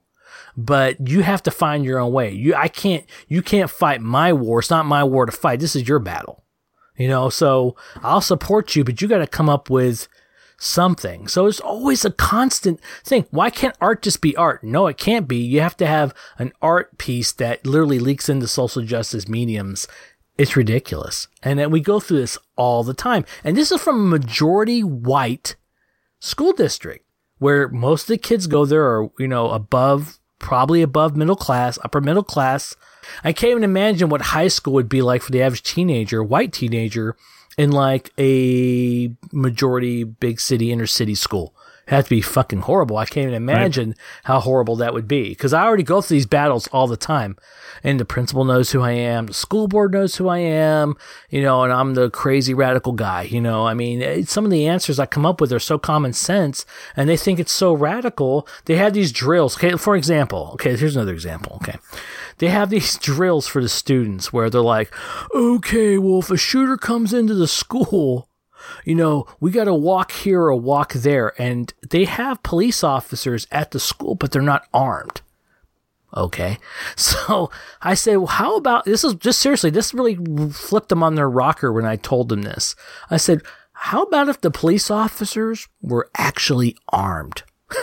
but you have to find your own way. You, I can't, you can't fight my war. It's not my war to fight. This is your battle, you know, so I'll support you, but you got to come up with something. So it's always a constant thing. Why can't art just be art? No, it can't be. You have to have an art piece that literally leaks into social justice mediums. It's ridiculous. And then we go through this all the time. And this is from a majority white school district, where most of the kids go there are, you know, above, probably above middle class, upper middle class. I can't even imagine what high school would be like for the average teenager, white teenager, in like a majority big city, inner city school. have to be fucking horrible. I can't even imagine right. how horrible that would be, because I already go through these battles all the time, and the principal knows who I am, the school board knows who I am, you know, and I'm the crazy radical guy, you know. I mean, some of the answers I come up with are so common sense, and they think it's so radical. They have these drills. Okay, for example, okay, here's another example. Okay, they have these drills for the students where they're like, okay, well, if a shooter comes into the school, you know, we got to walk here or walk there. And they have police officers at the school, but they're not armed. Okay. So I say, well, how about, this is just seriously, this really flipped them on their rocker when I told them this. I said, how about if the police officers were actually armed?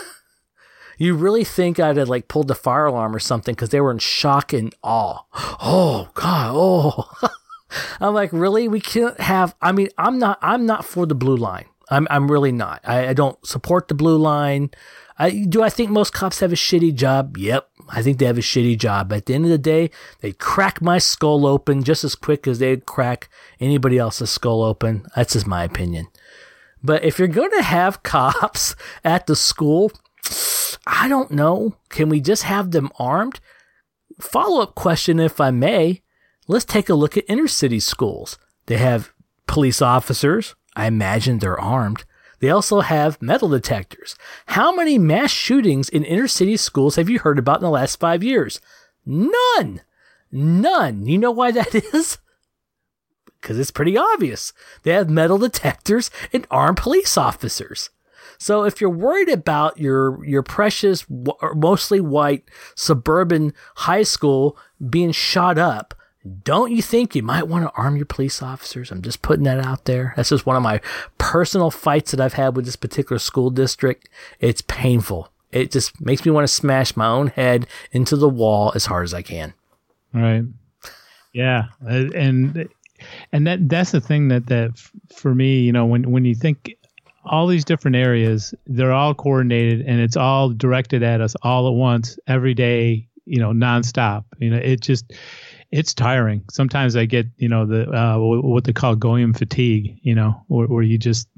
You really think I'd have like pulled the fire alarm or something because they were in shock and awe. Oh, God. Oh, I'm like, really? We can't have, I mean, I'm not, I'm not for the blue line. I'm, I'm really not. I, I don't support the blue line. I, do I think most cops have a shitty job? Yep. I think they have a shitty job. At the end of the day, they'd crack my skull open just as quick as they'd crack anybody else's skull open. That's just my opinion. But if you're going to have cops at the school, I don't know. Can we just have them armed? Follow-up question, if I may. Let's take a look at inner city schools. They have police officers. I imagine they're armed. They also have metal detectors. How many mass shootings in inner city schools have you heard about in the last five years? None. None. You know why that is? Because it's pretty obvious. They have metal detectors and armed police officers. So if you're worried about your your precious, mostly white suburban high school being shot up, don't you think you might want to arm your police officers? I'm just putting that out there. That's just one of my personal fights that I've had with this particular school district. It's painful. It just makes me want to smash my own head into the wall as hard as I can. Right. Yeah. And and that that's the thing that, that for me, you know, when, when you think all these different areas, they're all coordinated and it's all directed at us all at once, every day, you know, nonstop. You know, it just... It's tiring. Sometimes I get, you know, the uh, what they call goyim fatigue, you know, where, where you just,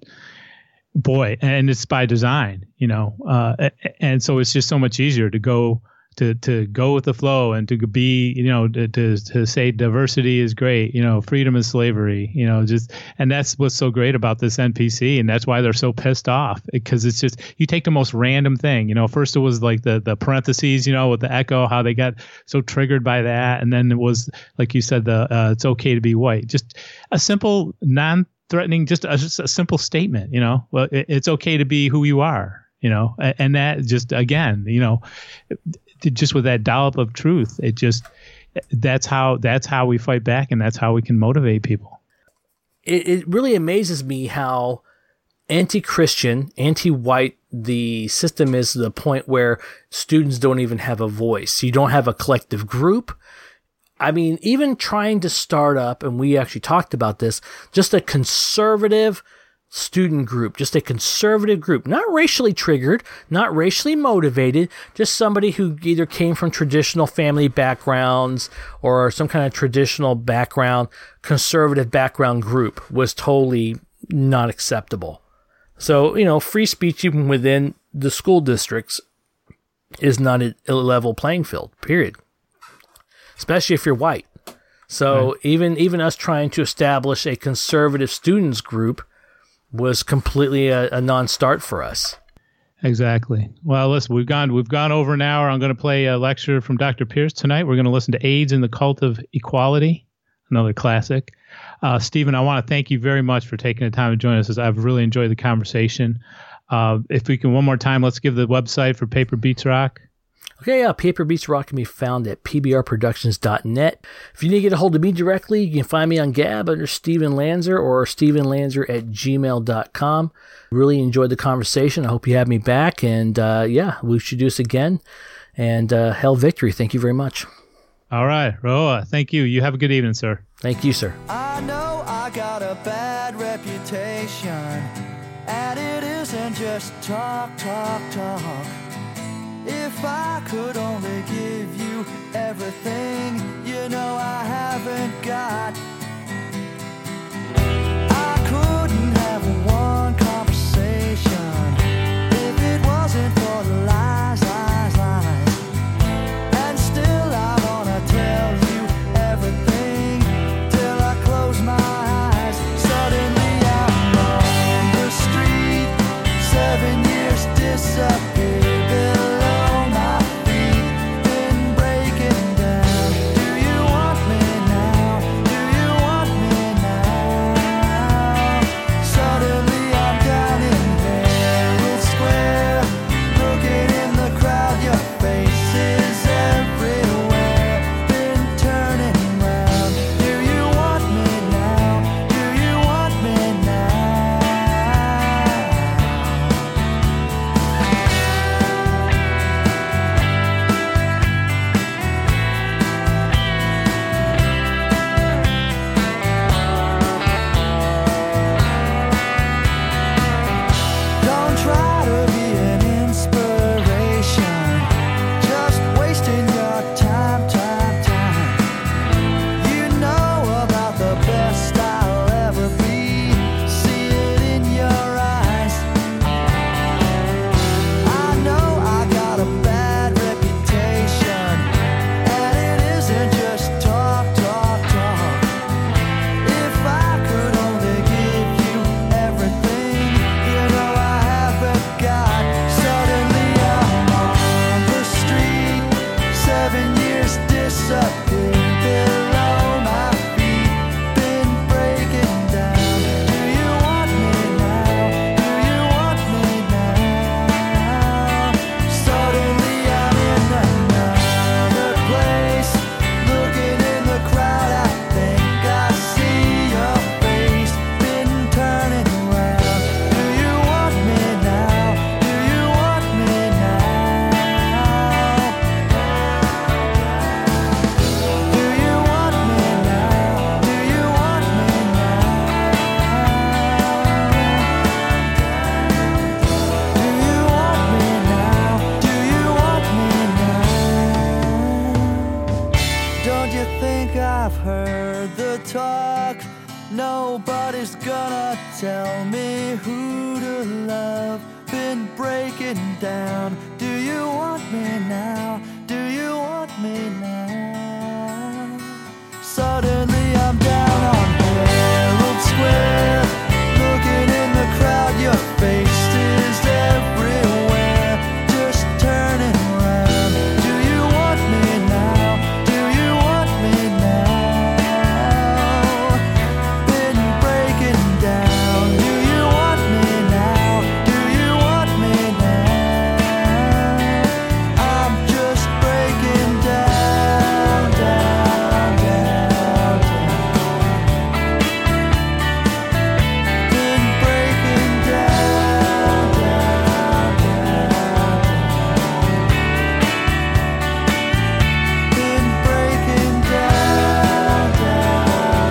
boy, and it's by design, you know, uh, and so it's just so much easier to go to to go with the flow and to be, you know, to, to to say diversity is great, you know, freedom is slavery, you know, just, and that's what's so great about this N P C, and that's why they're so pissed off, because it's just, you take the most random thing, you know, first it was like the the parentheses, you know, with the echo, how they got so triggered by that, and then it was, like you said, the uh, it's okay to be white, just a simple, non-threatening, just a, just a simple statement, you know, well, it, it's okay to be who you are, you know, and, and that just, again, you know, just with that dollop of truth, it just, that's how, that's how we fight back, and that's how we can motivate people. It, it really amazes me how anti-Christian, anti-white the system is, to the point where students don't even have a voice. You don't have a collective group. I mean, even trying to start up, and we actually talked about this, just a conservative student group, just a conservative group, not racially triggered, not racially motivated, just somebody who either came from traditional family backgrounds or some kind of traditional background, conservative background group, was totally not acceptable. So, you know, free speech even within the school districts is not a, a level playing field, period. Especially if you're white. So right. even even us trying to establish a conservative students group was completely a, a non-start for us. Exactly. Well, listen, we've gone we've gone over an hour. I'm going to play a lecture from Doctor Pierce tonight. We're going to listen to AIDS and the Cult of Equality, another classic. Uh, Stephen, I want to thank you very much for taking the time to join us. I've really enjoyed the conversation. Uh, if we can, one more time, let's give the website for Paper Beats Rock. Okay, yeah, Paper Beats Rock can be found at p b r productions dot net. If you need to get a hold of me directly, you can find me on Gab under Steven Lanzer or steven lanzer at gmail dot com. Really enjoyed the conversation. I hope you have me back. And uh, yeah, we should do this again. And uh, hell victory. Thank you very much. All right, Roa, thank you. You have a good evening, sir. Thank you, sir. I know I got a bad reputation, and it isn't just talk, talk, talk. If I could only give you everything, you know I haven't got. I couldn't have one conversation if Nobody's gonna tell me who to love. Been breaking down. Do you want me now? Do you want me now? Suddenly I'm down on Herald Square, looking in the crowd, your face is everywhere. Just turning around. Do you want me now? Do you want me now? Been breaking down. Do you want me now? Do you want me now? I'm just breaking down, down, down, down. Been breaking down, down, down, down. Been breaking down, down,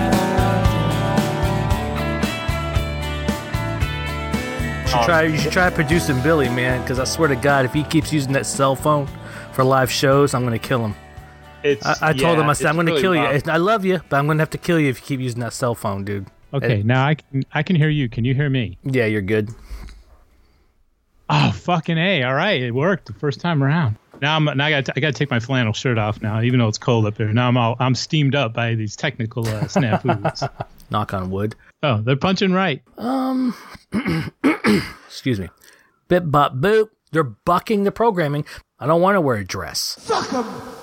down, You should try, you should try producing Billy, man, because I swear to God, if he keeps using that cell phone for live shows, I'm going to kill him. It's, I, I told yeah, him, I said, it's I'm going to really kill wild. you. I love you, but I'm going to have to kill you if you keep using that cell phone, dude. Okay, It- now I can I can hear you. Can you hear me? Yeah, you're good. Oh, fucking A. All right. It worked the first time around. Now I'm now I got I got to take my flannel shirt off now, even though it's cold up there. Now I'm all I'm steamed up by these technical uh, snafus. Knock on wood. Oh, they're punching right. Um, excuse me. Bip bop boop. They're bucking the programming. I don't want to wear a dress.